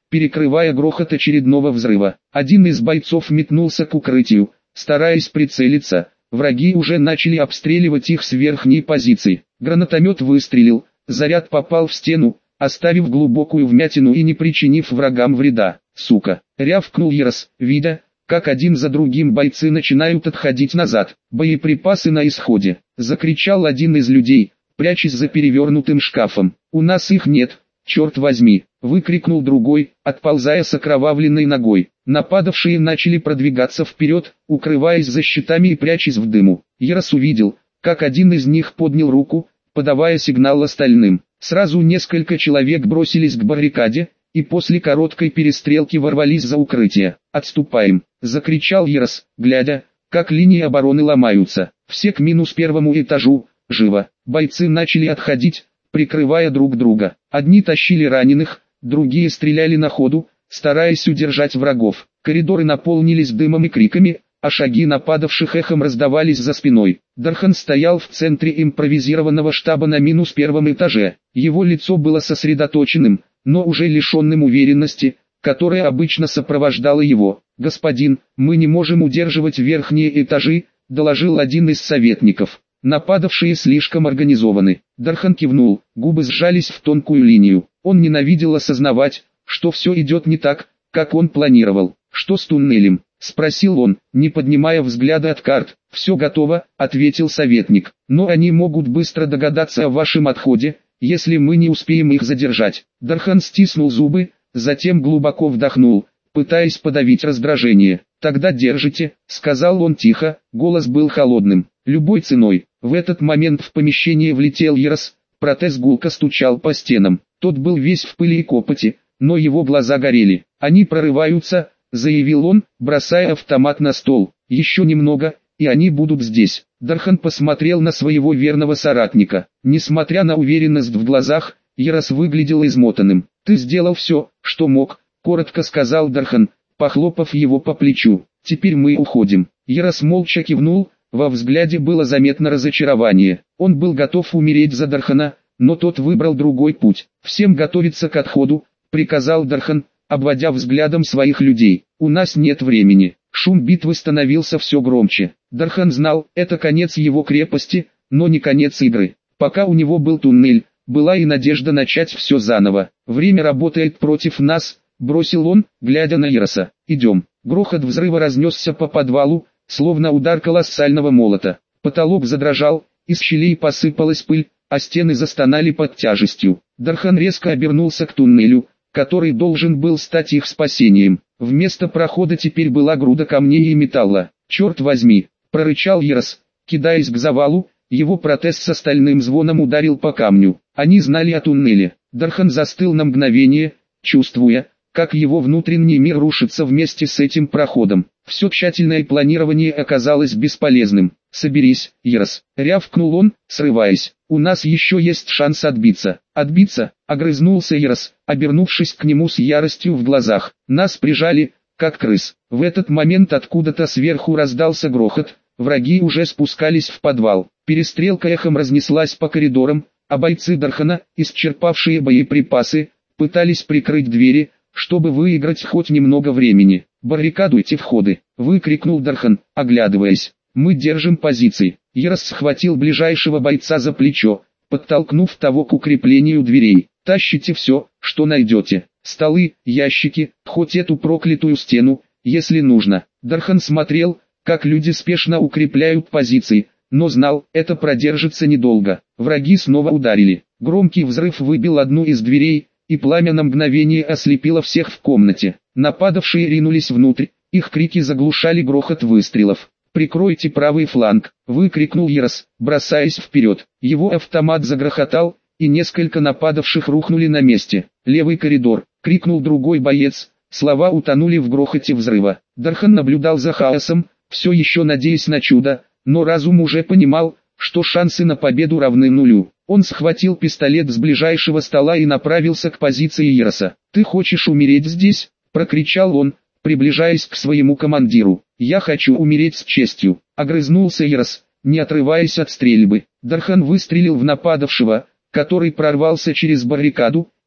перекрывая грохот очередного взрыва. Один из бойцов метнулся к укрытию, стараясь прицелиться. Враги уже начали обстреливать их с верхней позиции. Гранатомет выстрелил, заряд попал в стену, оставив глубокую вмятину и не причинив врагам вреда. «Сука!» — рявкнул Ярос, видя, как один за другим бойцы начинают отходить назад. «Боеприпасы на исходе!» — закричал один из людей, прячась за перевернутым шкафом. «У нас их нет, черт возьми!» — выкрикнул другой, отползая с окровавленной ногой. Нападавшие начали продвигаться вперед, укрываясь за щитами и прячась в дыму. Ярос увидел, как один из них поднял руку, подавая сигнал остальным. Сразу несколько человек бросились к баррикаде, и после короткой перестрелки ворвались за укрытие. «Отступаем!» — закричал Ярос, глядя, как линии обороны ломаются. «Все к минус первому этажу, живо!» Бойцы начали отходить, прикрывая друг друга. Одни тащили раненых, другие стреляли на ходу, стараясь удержать врагов. Коридоры наполнились дымом и криками, а шаги нападавших эхом раздавались за спиной. Дархан стоял в центре импровизированного штаба на минус первом этаже. Его лицо было сосредоточенным, но уже лишенным уверенности, которая обычно сопровождала его. «Господин, мы не можем удерживать верхние этажи», — доложил один из советников. «Нападавшие слишком организованы». Дархан кивнул, губы сжались в тонкую линию. Он ненавидел осознавать, что все идет не так, как он планировал. «Что с туннелем?» — спросил он, не поднимая взгляда от карт. «Все готово», — ответил советник. «Но они могут быстро догадаться о вашем отходе, если мы не успеем их задержать». Дархан стиснул зубы, затем глубоко вдохнул, пытаясь подавить раздражение. «Тогда держите», — сказал он тихо, голос был холодным. «Любой ценой». В этот момент в помещение влетел Ярос, протез гулко стучал по стенам. Тот был весь в пыли и копоти, но его глаза горели. «Они прорываются», — заявил он, бросая автомат на стол. «Еще немного, и они будут здесь». Дархан посмотрел на своего верного соратника. Несмотря на уверенность в глазах, Ярос выглядел измотанным. «Ты сделал все, что мог», — коротко сказал Дархан, похлопав его по плечу. «Теперь мы уходим». Ярос молча кивнул, во взгляде было заметно разочарование. Он был готов умереть за Дархана, но тот выбрал другой путь. «Всем готовиться к отходу», — приказал Дархан, обводя взглядом своих людей. «У нас нет времени». Шум битвы становился все громче. Дархан знал, это конец его крепости, но не конец игры. Пока у него был туннель, была и надежда начать все заново. «Время работает против нас», — бросил он, глядя на Яроса. «Идем». Грохот взрыва разнесся по подвалу, словно удар колоссального молота. Потолок задрожал, из щелей посыпалась пыль, а стены застонали под тяжестью. Дархан резко обернулся к туннелю, который должен был стать их спасением. Вместо прохода теперь была груда камней и металла. «Черт возьми!» — прорычал Ярос, кидаясь к завалу, его протез с стальным звоном ударил по камню. Они знали о туннеле. Дархан застыл на мгновение, чувствуя, как его внутренний мир рушится вместе с этим проходом. Все тщательное планирование оказалось бесполезным. «Соберись, Ярос», — рявкнул он, срываясь. «У нас еще есть шанс отбиться». «Отбиться?» — огрызнулся Ярос, обернувшись к нему с яростью в глазах. «Нас прижали, как крыс». В этот момент откуда-то сверху раздался грохот, враги уже спускались в подвал. Перестрелка эхом разнеслась по коридорам, а бойцы Дархана, исчерпавшие боеприпасы, пытались прикрыть двери, чтобы выиграть хоть немного времени. «Баррикадуйте входы!» — выкрикнул Дархан, оглядываясь. «Мы держим позиции». Ярос схватил ближайшего бойца за плечо, подтолкнув того к укреплению дверей. «Тащите все, что найдете. Столы, ящики, хоть эту проклятую стену, если нужно». Дархан смотрел, как люди спешно укрепляют позиции, но знал, это продержится недолго. Враги снова ударили. Громкий взрыв выбил одну из дверей, и пламя на мгновение ослепило всех в комнате. Нападавшие ринулись внутрь, их крики заглушали грохот выстрелов. «Прикройте правый фланг!» — выкрикнул Ярос, бросаясь вперед. Его автомат загрохотал, и несколько нападавших рухнули на месте. «Левый коридор!» — крикнул другой боец. Слова утонули в грохоте взрыва. Дархан наблюдал за хаосом, все еще надеясь на чудо, но разум уже понимал, что шансы на победу равны нулю. Он схватил пистолет с ближайшего стола и направился к позиции Яроса. «Ты хочешь умереть здесь?» — прокричал он, приближаясь к своему командиру. «Я хочу умереть с честью», — огрызнулся Ярос, не отрываясь от стрельбы. Дархан выстрелил в нападавшего, который прорвался через баррикаду,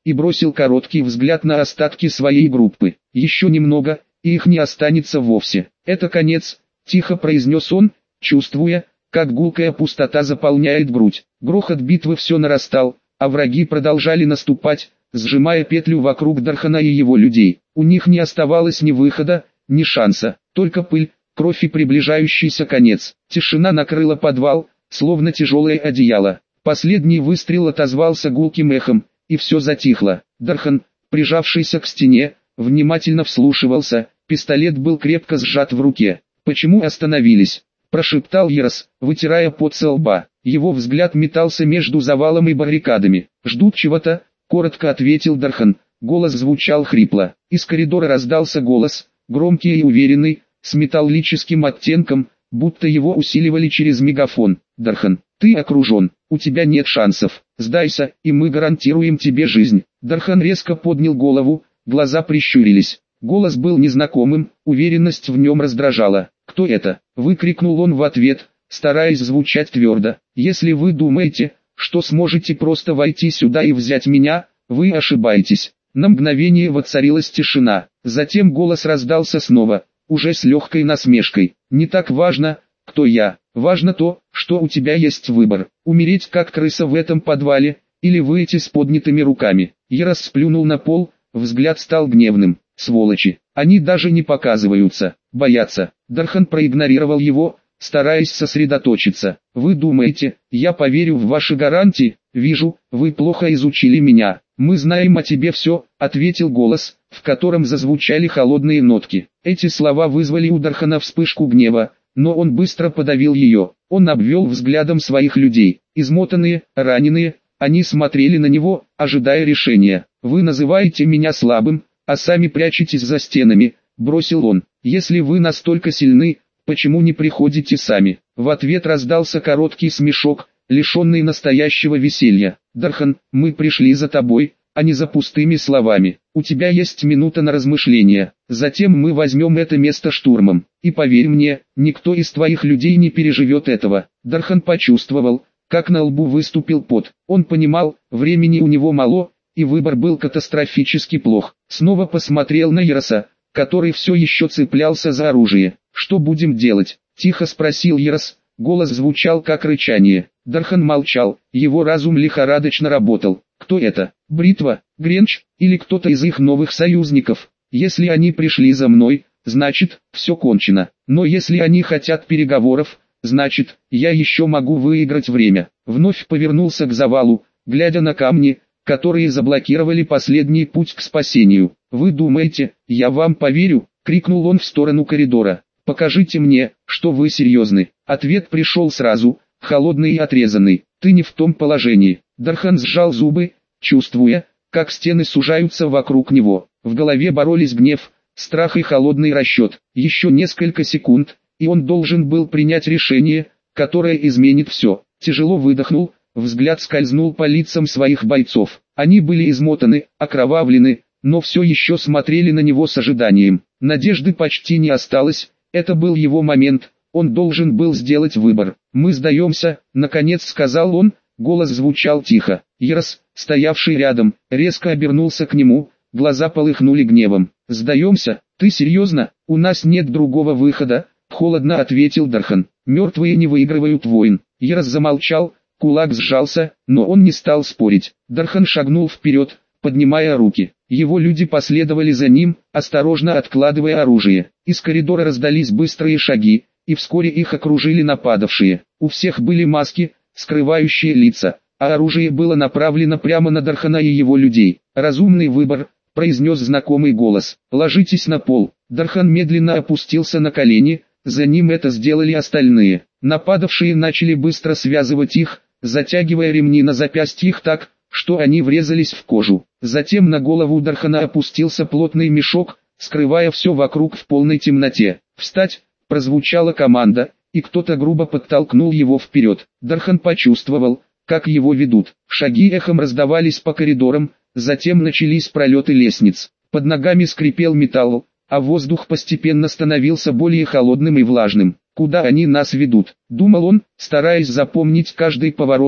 и бросил короткий взгляд на остатки своей группы. Еще немного, и их не останется вовсе. «Это конец», — тихо произнес он, чувствуя, как гулкая пустота заполняет грудь. Грохот битвы все нарастал, а враги продолжали наступать, сжимая петлю вокруг Дархана и его людей. У них не оставалось ни выхода, ни шанса, только пыль, кровь и приближающийся конец. Тишина накрыла подвал, словно тяжелое одеяло. Последний выстрел отозвался гулким эхом, и все затихло. Дархан, прижавшийся к стене, внимательно вслушивался, пистолет был крепко сжат в руке. «Почему остановились?» – прошептал Ярос, вытирая пот со лба. Его взгляд метался между завалом и баррикадами. «Ждут чего-то», – коротко ответил Дархан. Голос звучал хрипло. Из коридора раздался голос, громкий и уверенный, с металлическим оттенком, будто его усиливали через мегафон. «Дархан, ты окружен, у тебя нет шансов, сдайся, и мы гарантируем тебе жизнь». Дархан резко поднял голову, глаза прищурились. Голос был незнакомым, уверенность в нем раздражала. «Кто это?» – выкрикнул он в ответ, стараясь звучать твердо. «Если вы думаете, что сможете просто войти сюда и взять меня, вы ошибаетесь». На мгновение воцарилась тишина, затем голос раздался снова, уже с легкой насмешкой. «Не так важно, кто я, важно то, что у тебя есть выбор, умереть как крыса в этом подвале, или выйти с поднятыми руками». Ярос сплюнул на пол, взгляд стал гневным. «Сволочи, они даже не показываются, боятся». Дархан проигнорировал его, стараясь сосредоточиться. «Вы думаете, я поверю в ваши гарантии? Вижу, вы плохо изучили меня». «Мы знаем о тебе все», — ответил голос, в котором зазвучали холодные нотки. Эти слова вызвали у Дархана вспышку гнева, но он быстро подавил ее. Он обвел взглядом своих людей. Измотанные, раненые, они смотрели на него, ожидая решения. «Вы называете меня слабым, а сами прячетесь за стенами», — бросил он. «Если вы настолько сильны, почему не приходите сами?» В ответ раздался короткий смешок, лишенный настоящего веселья. «Дархан, мы пришли за тобой, а не за пустыми словами. У тебя есть минута на размышление. Затем мы возьмем это место штурмом. И поверь мне, никто из твоих людей не переживет этого». Дархан почувствовал, как на лбу выступил пот. Он понимал, времени у него мало, и выбор был катастрофически плох. Снова посмотрел на Яроса, который все еще цеплялся за оружие. «Что будем делать?» – тихо спросил Ярос. Голос звучал как рычание. Дархан молчал, его разум лихорадочно работал. Кто это? Бритва, Гренч, или кто-то из их новых союзников? Если они пришли за мной, значит, все кончено. Но если они хотят переговоров, значит, я еще могу выиграть время. Вновь повернулся к завалу, глядя на камни, которые заблокировали последний путь к спасению. «Вы думаете, я вам поверю?» — крикнул он в сторону коридора. «Покажите мне, что вы серьезны». Ответ пришел сразу, холодный и отрезанный. «Ты не в том положении». Дархан сжал зубы, чувствуя, как стены сужаются вокруг него. В голове боролись гнев, страх и холодный расчет. Еще несколько секунд, и он должен был принять решение, которое изменит все. Тяжело выдохнул, взгляд скользнул по лицам своих бойцов. Они были измотаны, окровавлены, но все еще смотрели на него с ожиданием. Надежды почти не осталось, это был его момент, он должен был сделать выбор. «Мы сдаемся», — наконец сказал он, голос звучал тихо. Ярос, стоявший рядом, резко обернулся к нему, глаза полыхнули гневом. «Сдаемся? Ты серьезно? У нас нет другого выхода», — холодно ответил Дархан. «Мертвые не выигрывают войн». Ярос замолчал, кулак сжался, но он не стал спорить. Дархан шагнул вперед, поднимая руки. Его люди последовали за ним, осторожно откладывая оружие. Из коридора раздались быстрые шаги, и вскоре их окружили нападавшие. У всех были маски, скрывающие лица, а оружие было направлено прямо на Дархана и его людей. «Разумный выбор», — произнес знакомый голос. «Ложитесь на пол». Дархан медленно опустился на колени, за ним это сделали остальные. Нападавшие начали быстро связывать их, затягивая ремни на запястьях так, что они врезались в кожу. Затем на голову Дархана опустился плотный мешок, скрывая все вокруг в полной темноте. «Встать!» — прозвучала команда, и кто-то грубо подтолкнул его вперед. Дархан почувствовал, как его ведут. Шаги эхом раздавались по коридорам, затем начались пролеты лестниц. Под ногами скрипел металл, а воздух постепенно становился более холодным и влажным. «Куда они нас ведут?» — думал он, стараясь запомнить каждый поворот,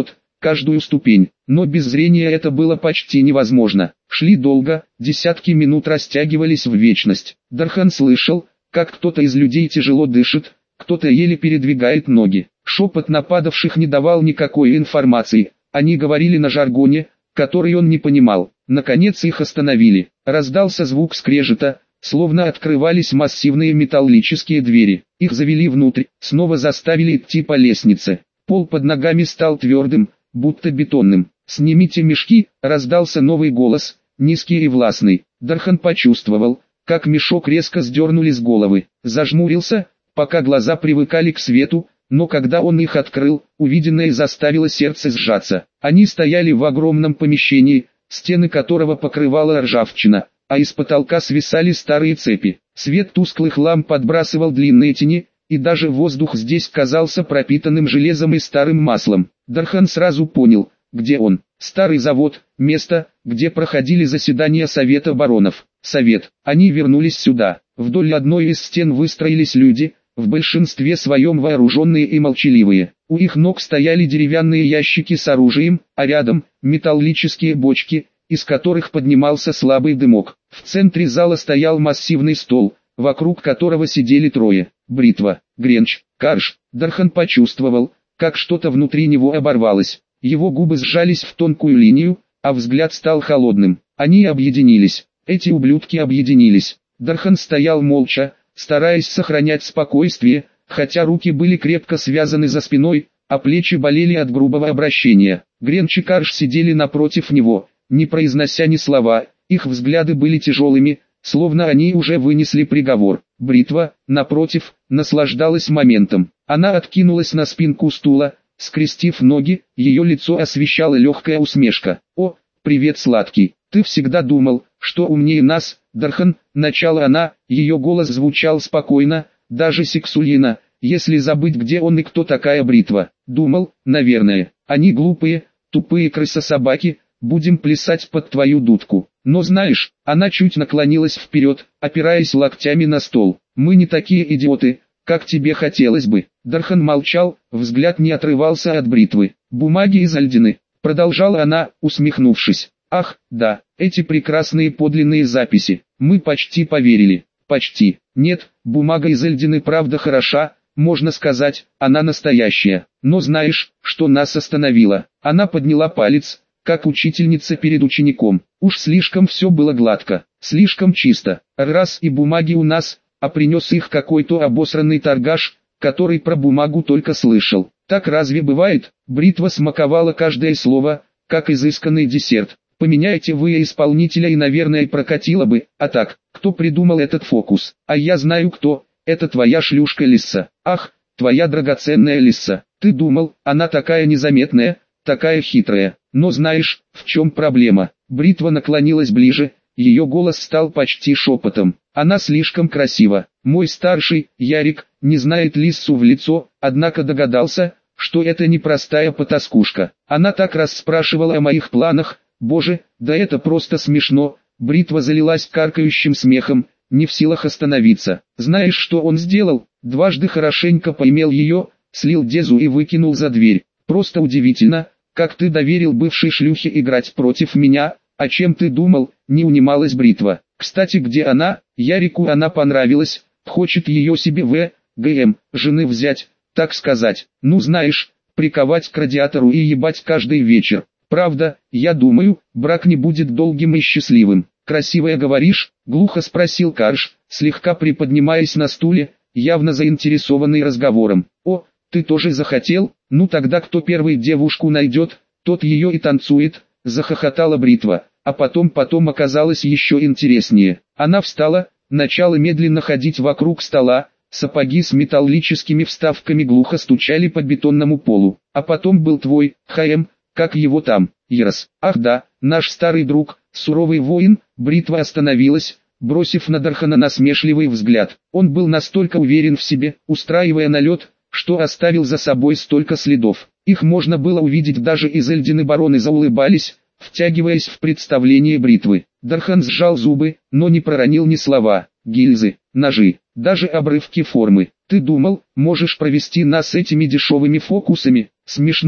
каждую ступень, но без зрения это было почти невозможно. Шли долго, десятки минут растягивались в вечность. Дархан слышал, как кто-то из людей тяжело дышит, кто-то еле передвигает ноги. Шепот нападавших не давал никакой информации, они говорили на жаргоне, который он не понимал. Наконец их остановили. Раздался звук скрежета, словно открывались массивные металлические двери. Их завели внутрь, снова заставили идти по лестнице. Пол под ногами стал твердым, будто бетонным. «Снимите мешки!» — раздался новый голос, низкий и властный. Дархан почувствовал, как мешок резко сдернули с головы. Зажмурился, пока глаза привыкали к свету, но когда он их открыл, увиденное заставило сердце сжаться. Они стояли в огромном помещении, стены которого покрывала ржавчина, а из потолка свисали старые цепи. Свет тусклых ламп подбрасывал длинные тени, и даже воздух здесь казался пропитанным железом и старым маслом. Дархан сразу понял, где он. Старый завод, место, где проходили заседания Совета баронов. Совет. Они вернулись сюда. Вдоль одной из стен выстроились люди, в большинстве своем вооруженные и молчаливые. У их ног стояли деревянные ящики с оружием, а рядом – металлические бочки, из которых поднимался слабый дымок. В центре зала стоял массивный стол, вокруг которого сидели трое. Бритва, Гренч, Карш. Дархан почувствовал, как что-то внутри него оборвалось. Его губы сжались в тонкую линию, а взгляд стал холодным. Они объединились. Эти ублюдки объединились. Дархан стоял молча, стараясь сохранять спокойствие, хотя руки были крепко связаны за спиной, а плечи болели от грубого обращения. Гренч и Карш сидели напротив него, не произнося ни слова, их взгляды были тяжелыми, словно они уже вынесли приговор. Бритва, напротив, наслаждалась моментом. Она откинулась на спинку стула, скрестив ноги, ее лицо освещала легкая усмешка. «О, привет, сладкий, ты всегда думал, что умнее нас, Дархан», начала она, ее голос звучал спокойно, даже сексуально, если забыть, где он и кто такая Бритва. «Думал, наверное, они глупые, тупые крысособаки, будем плясать под твою дудку. Но знаешь», она чуть наклонилась вперед, опираясь локтями на стол, «мы не такие идиоты, как тебе хотелось бы». Дархан молчал, взгляд не отрывался от Бритвы. «Бумаги из Альдины», продолжала она, усмехнувшись. «Ах, да, эти прекрасные подлинные записи, мы почти поверили». «Почти. Нет, бумага из Альдины правда хороша, можно сказать, она настоящая. Но знаешь, что нас остановило?» Она подняла палец, как учительница перед учеником. «Уж слишком все было гладко, слишком чисто. Раз и бумаги у нас, а принес их какой-то обосранный торгаш, который про бумагу только слышал. Так разве бывает?» Бритва смаковала каждое слово, как изысканный десерт. «Поменяйте вы исполнителя и, наверное, прокатило бы. А так, кто придумал этот фокус? А я знаю кто. Это твоя шлюшка Лисса. Ах, твоя драгоценная Лисса. Ты думал, она такая незаметная, такая хитрая. Но знаешь, в чем проблема?» Бритва наклонилась ближе, ее голос стал почти шепотом. «Она слишком красива. Мой старший, Ярик, не знает Лиссу в лицо, однако догадался, что это не простая потаскушка. Она так расспрашивала о моих планах. Боже, да это просто смешно». Бритва залилась каркающим смехом, не в силах остановиться. «Знаешь, что он сделал? Дважды хорошенько поймал ее, слил Дезу и выкинул за дверь. Просто удивительно, как ты доверил бывшей шлюхе играть против меня. А чем ты думал?» Не унималась Бритва. «Кстати, где она? Ярику она понравилась, хочет ее себе в ГМ, жены взять, так сказать. Ну знаешь, приковать к радиатору и ебать каждый вечер. Правда, я думаю, брак не будет долгим и счастливым». «Красивая говоришь?» — глухо спросил Карш, слегка приподнимаясь на стуле, явно заинтересованный разговором. «О, ты тоже захотел? Ну тогда кто первый девушку найдет, тот ее и танцует», — захохотала Бритва. А потом потом оказалось еще интереснее. Она встала, начала медленно ходить вокруг стола, сапоги с металлическими вставками глухо стучали по бетонному полу. «А потом был твой, ХМ, как его там, Ирос. Ах да, наш старый друг, суровый воин». Бритва остановилась, бросив на Дархана насмешливый взгляд. Он был настолько уверен в себе, устраивая налет, что оставил за собой столько следов. Их можно было увидеть даже из Альдины. Бароны заулыбались, втягиваясь в представление Бритвы. Дархан сжал зубы, но не проронил ни слова. «Гильзы, ножи, даже обрывки формы. Ты думал, можешь провести нас этими дешевыми фокусами?» «Смешно»,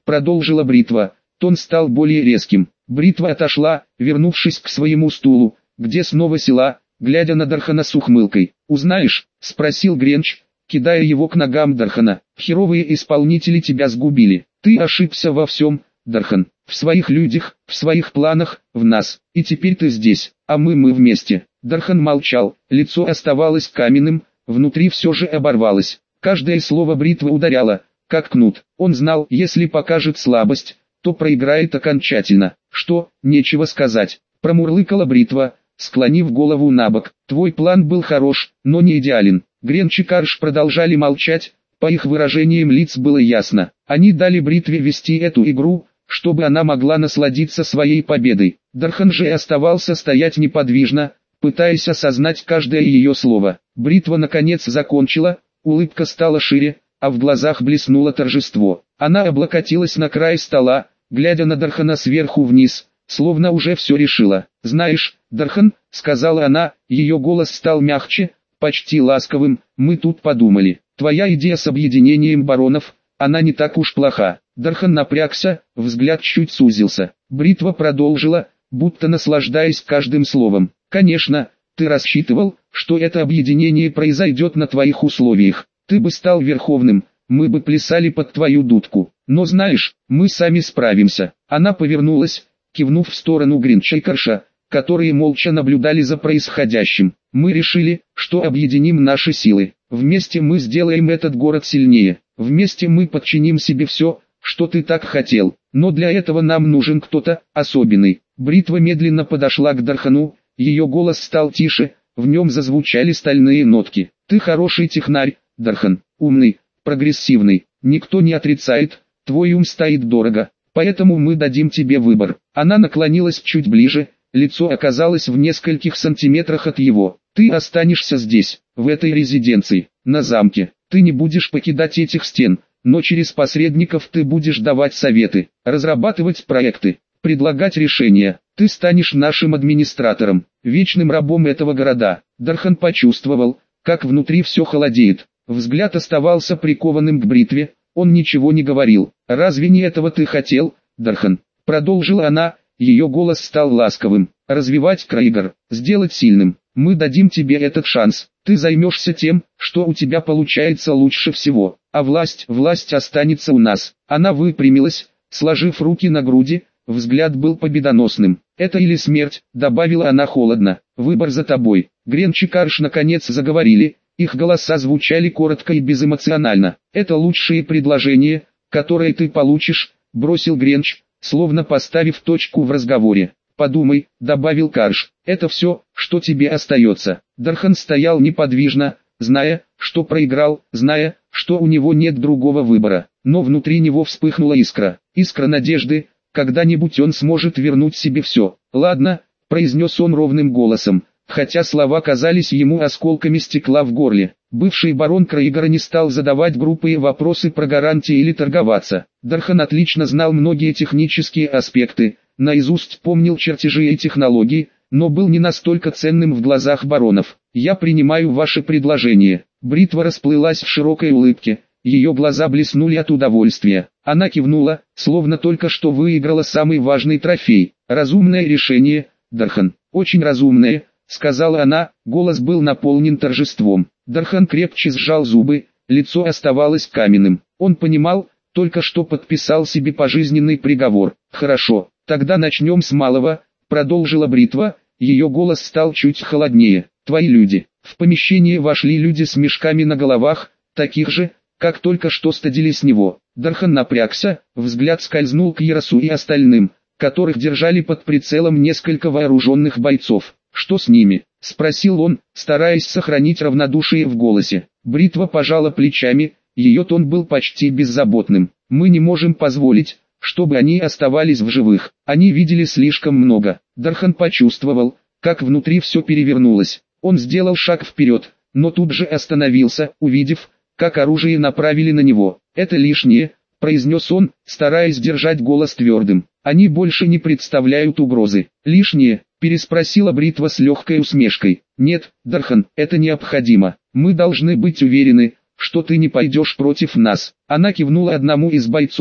продолжила бритва. Тон стал более резким. Бритва отошла, вернувшись к своему стулу, где снова села, глядя на Дархана с ухмылкой. «Узнаешь?» — спросил Гренч, кидая его к ногам Дархана. «Херовые исполнители тебя сгубили. Ты ошибся во всем, Дархан. В своих людях, в своих планах, в нас. И теперь ты здесь, а мы мы вместе». Дархан молчал, лицо оставалось каменным, внутри все же оборвалось. Каждое слово бритвы ударяло, как кнут. Он знал, если покажет слабость, то проиграет окончательно. «Что, нечего сказать», — промурлыкала бритва, склонив голову набок. «Твой план был хорош, но не идеален». Гренч и Карш продолжали молчать, по их выражениям лиц было ясно. Они дали бритве вести эту игру, чтобы она могла насладиться своей победой. Дархан же оставался стоять неподвижно, пытаясь осознать каждое ее слово. Бритва наконец закончила, улыбка стала шире, а в глазах блеснуло торжество. Она облокотилась на край стола, глядя на Дархана сверху вниз, словно уже все решила. «Знаешь, Дархан», — сказала она, ее голос стал мягче, почти ласковым, «мы тут подумали. Твоя идея с объединением баронов, она не так уж плоха». Дархан напрягся, взгляд чуть сузился. Бритва продолжила, будто наслаждаясь каждым словом. «Конечно, ты рассчитывал, что это объединение произойдет на твоих условиях. Ты бы стал верховным, мы бы плясали под твою дудку. Но знаешь, мы сами справимся». Она повернулась, кивнув в сторону Гринча и Карша, которые молча наблюдали за происходящим. «Мы решили, что объединим наши силы. Вместе мы сделаем этот город сильнее. Вместе мы подчиним себе все, что ты так хотел. Но для этого нам нужен кто-то особенный». Бритва медленно подошла к Дархану, ее голос стал тише, в нем зазвучали стальные нотки. «Ты хороший технарь, Дархан, умный, прогрессивный, никто не отрицает, твой ум стоит дорого, поэтому мы дадим тебе выбор». Она наклонилась чуть ближе, лицо оказалось в нескольких сантиметрах от его. «Ты останешься здесь, в этой резиденции, на замке. Ты не будешь покидать этих стен, но через посредников ты будешь давать советы, разрабатывать проекты, предлагать решения. Ты станешь нашим администратором, вечным рабом этого города». Дархан почувствовал, как внутри все холодеет. Взгляд оставался прикованным к бритве, он ничего не говорил. «Разве не этого ты хотел, Дархан?» Продолжила она, ее голос стал ласковым. «Развивать Краигор, сделать сильным. Мы дадим тебе этот шанс. Ты займешься тем, что у тебя получается лучше всего. А власть, власть останется у нас». Она выпрямилась, сложив руки на груди, взгляд был победоносным. «Это или смерть», — добавила она холодно. «Выбор за тобой». Гренч и Карш наконец заговорили, их голоса звучали коротко и безэмоционально. «Это лучшее предложение, которое ты получишь», — бросил Гренч, словно поставив точку в разговоре. «Подумай», — добавил Карш, — «это все, что тебе остается». Дархан стоял неподвижно, зная, что проиграл, зная, что у него нет другого выбора. Но внутри него вспыхнула искра, искра надежды, когда-нибудь он сможет вернуть себе все. «Ладно», — произнес он ровным голосом, хотя слова казались ему осколками стекла в горле. Бывший барон Краигора не стал задавать глупые вопросы про гарантии или торговаться. Дархан отлично знал многие технические аспекты, наизусть помнил чертежи и технологии, но был не настолько ценным в глазах баронов. «Я принимаю ваше предложение». Бритва расплылась в широкой улыбке, ее глаза блеснули от удовольствия. Она кивнула, словно только что выиграла самый важный трофей. «Разумное решение, Дархан, очень разумное», — сказала она, голос был наполнен торжеством. Дархан крепче сжал зубы, лицо оставалось каменным. Он понимал, только что подписал себе пожизненный приговор. «Хорошо, тогда начнем с малого», — продолжила бритва, ее голос стал чуть холоднее. «Твои люди». В помещение вошли люди с мешками на головах, таких же, как только что стадили с него. Дархан напрягся, взгляд скользнул к Яросу и остальным, которых держали под прицелом несколько вооруженных бойцов. «Что с ними?» — спросил он, стараясь сохранить равнодушие в голосе. Бритва пожала плечами, ее тон был почти беззаботным. «Мы не можем позволить, чтобы они оставались в живых. Они видели слишком много». Дархан почувствовал, как внутри все перевернулось. Он сделал шаг вперед, но тут же остановился, увидев, как оружие направили на него. «Это лишнее», — произнес он, стараясь держать голос твердым. «Они больше не представляют угрозы». «Лишнее?» — переспросила бритва с легкой усмешкой. «Нет, Дархан, это необходимо. Мы должны быть уверены, что ты не пойдешь против нас». Она кивнула одному из бойцов,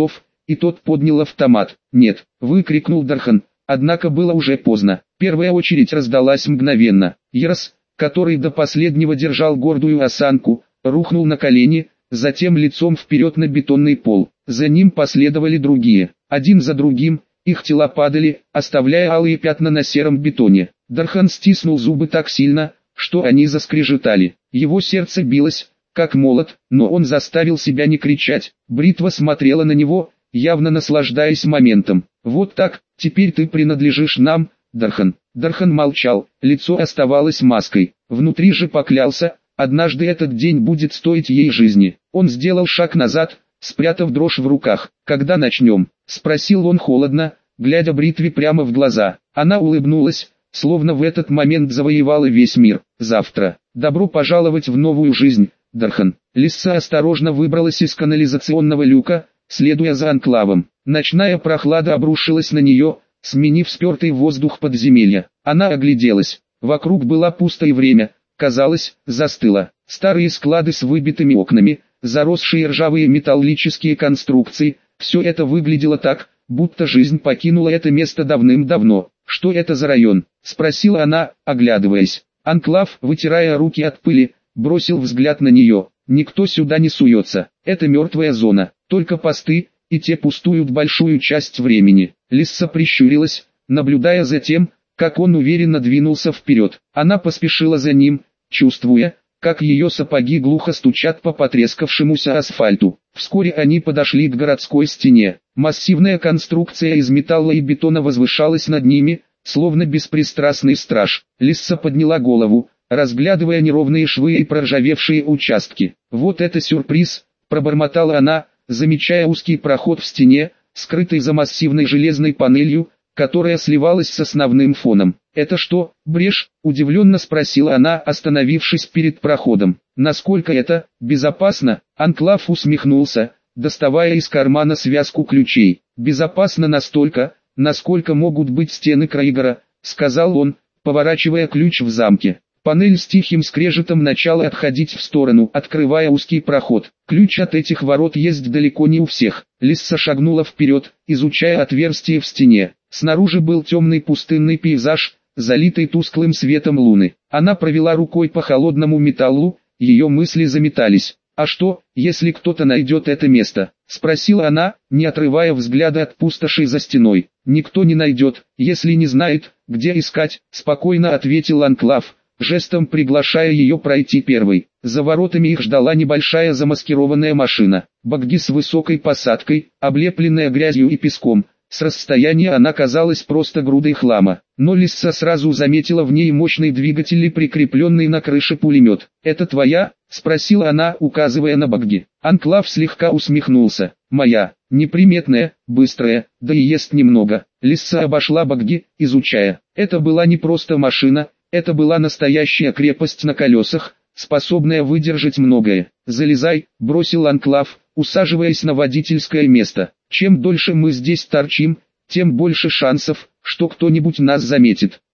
и тот поднял автомат. «Нет!» — выкрикнул Дархан, однако было уже поздно. Первая очередь раздалась мгновенно. Ярос, который до последнего держал гордую осанку, рухнул на колени, затем лицом вперед на бетонный пол. За ним последовали другие. Один за другим, их тела падали, оставляя алые пятна на сером бетоне. Дархан стиснул зубы так сильно, что они заскрежетали. Его сердце билось, как молот, но он заставил себя не кричать. Бритва смотрела на него, явно наслаждаясь моментом. «Вот так, теперь ты принадлежишь нам, Дархан». Дархан молчал, лицо оставалось маской. Внутри же поклялся, однажды этот день будет стоить ей жизни. Он сделал шаг назад, спрятав дрожь в руках. «Когда начнем?» — спросил он холодно, глядя Бритве прямо в глаза. Она улыбнулась, словно в этот момент завоевала весь мир. «Завтра. Добро пожаловать в новую жизнь, Дархан». Лисса осторожно выбралась из канализационного люка, следуя за анклавом. Ночная прохлада обрушилась на нее, сменив спертый воздух подземелья. Она огляделась. Вокруг было пусто и время, казалось, застыло. Старые склады с выбитыми окнами, заросшие ржавые металлические конструкции, все это выглядело так, будто жизнь покинула это место давным-давно. «Что это за район?» — спросила она, оглядываясь. Анклав, вытирая руки от пыли, бросил взгляд на нее. «Никто сюда не суется. Это мертвая зона. Только посты, и те пустуют большую часть времени». Лисса прищурилась, наблюдая за тем, как он уверенно двинулся вперед. Она поспешила за ним, чувствуя, как ее сапоги глухо стучат по потрескавшемуся асфальту. Вскоре они подошли к городской стене. Массивная конструкция из металла и бетона возвышалась над ними, словно беспристрастный страж. Лисса подняла голову, разглядывая неровные швы и проржавевшие участки. «Вот это сюрприз!» — пробормотала она, замечая узкий проход в стене, скрытый за массивной железной панелью, которая сливалась с основным фоном. «Это что, брешь?» — удивленно спросила она, остановившись перед проходом. «Насколько это безопасно?» Анклав усмехнулся, доставая из кармана связку ключей. «Безопасно настолько, насколько могут быть стены Крейгора», — сказал он, поворачивая ключ в замке. Панель с тихим скрежетом начала отходить в сторону, открывая узкий проход. Ключ от этих ворот есть далеко не у всех. Лисса шагнула вперед, изучая отверстие в стене. Снаружи был темный пустынный пейзаж, залитый тусклым светом луны. Она провела рукой по холодному металлу, ее мысли заметались. «А что, если кто-то найдет это место?» — спросила она, не отрывая взгляда от пустоши за стеной. «Никто не найдет, если не знает, где искать», — спокойно ответил Анклав, жестом приглашая ее пройти первой. За воротами их ждала небольшая замаскированная машина. Багги с высокой посадкой, облепленная грязью и песком. С расстояния она казалась просто грудой хлама. Но Лисса сразу заметила в ней мощный двигатель и прикрепленный на крыше пулемет. «Это твоя?» — спросила она, указывая на Багги. Анклав слегка усмехнулся. «Моя, неприметная, быстрая, да и ест немного». Лисса обошла Багги, изучая. Это была не просто машина, это была настоящая крепость на колесах, способная выдержать многое. «Залезай», — бросил Анклав, усаживаясь на водительское место. «Чем дольше мы здесь торчим, тем больше шансов, что кто-нибудь нас заметит».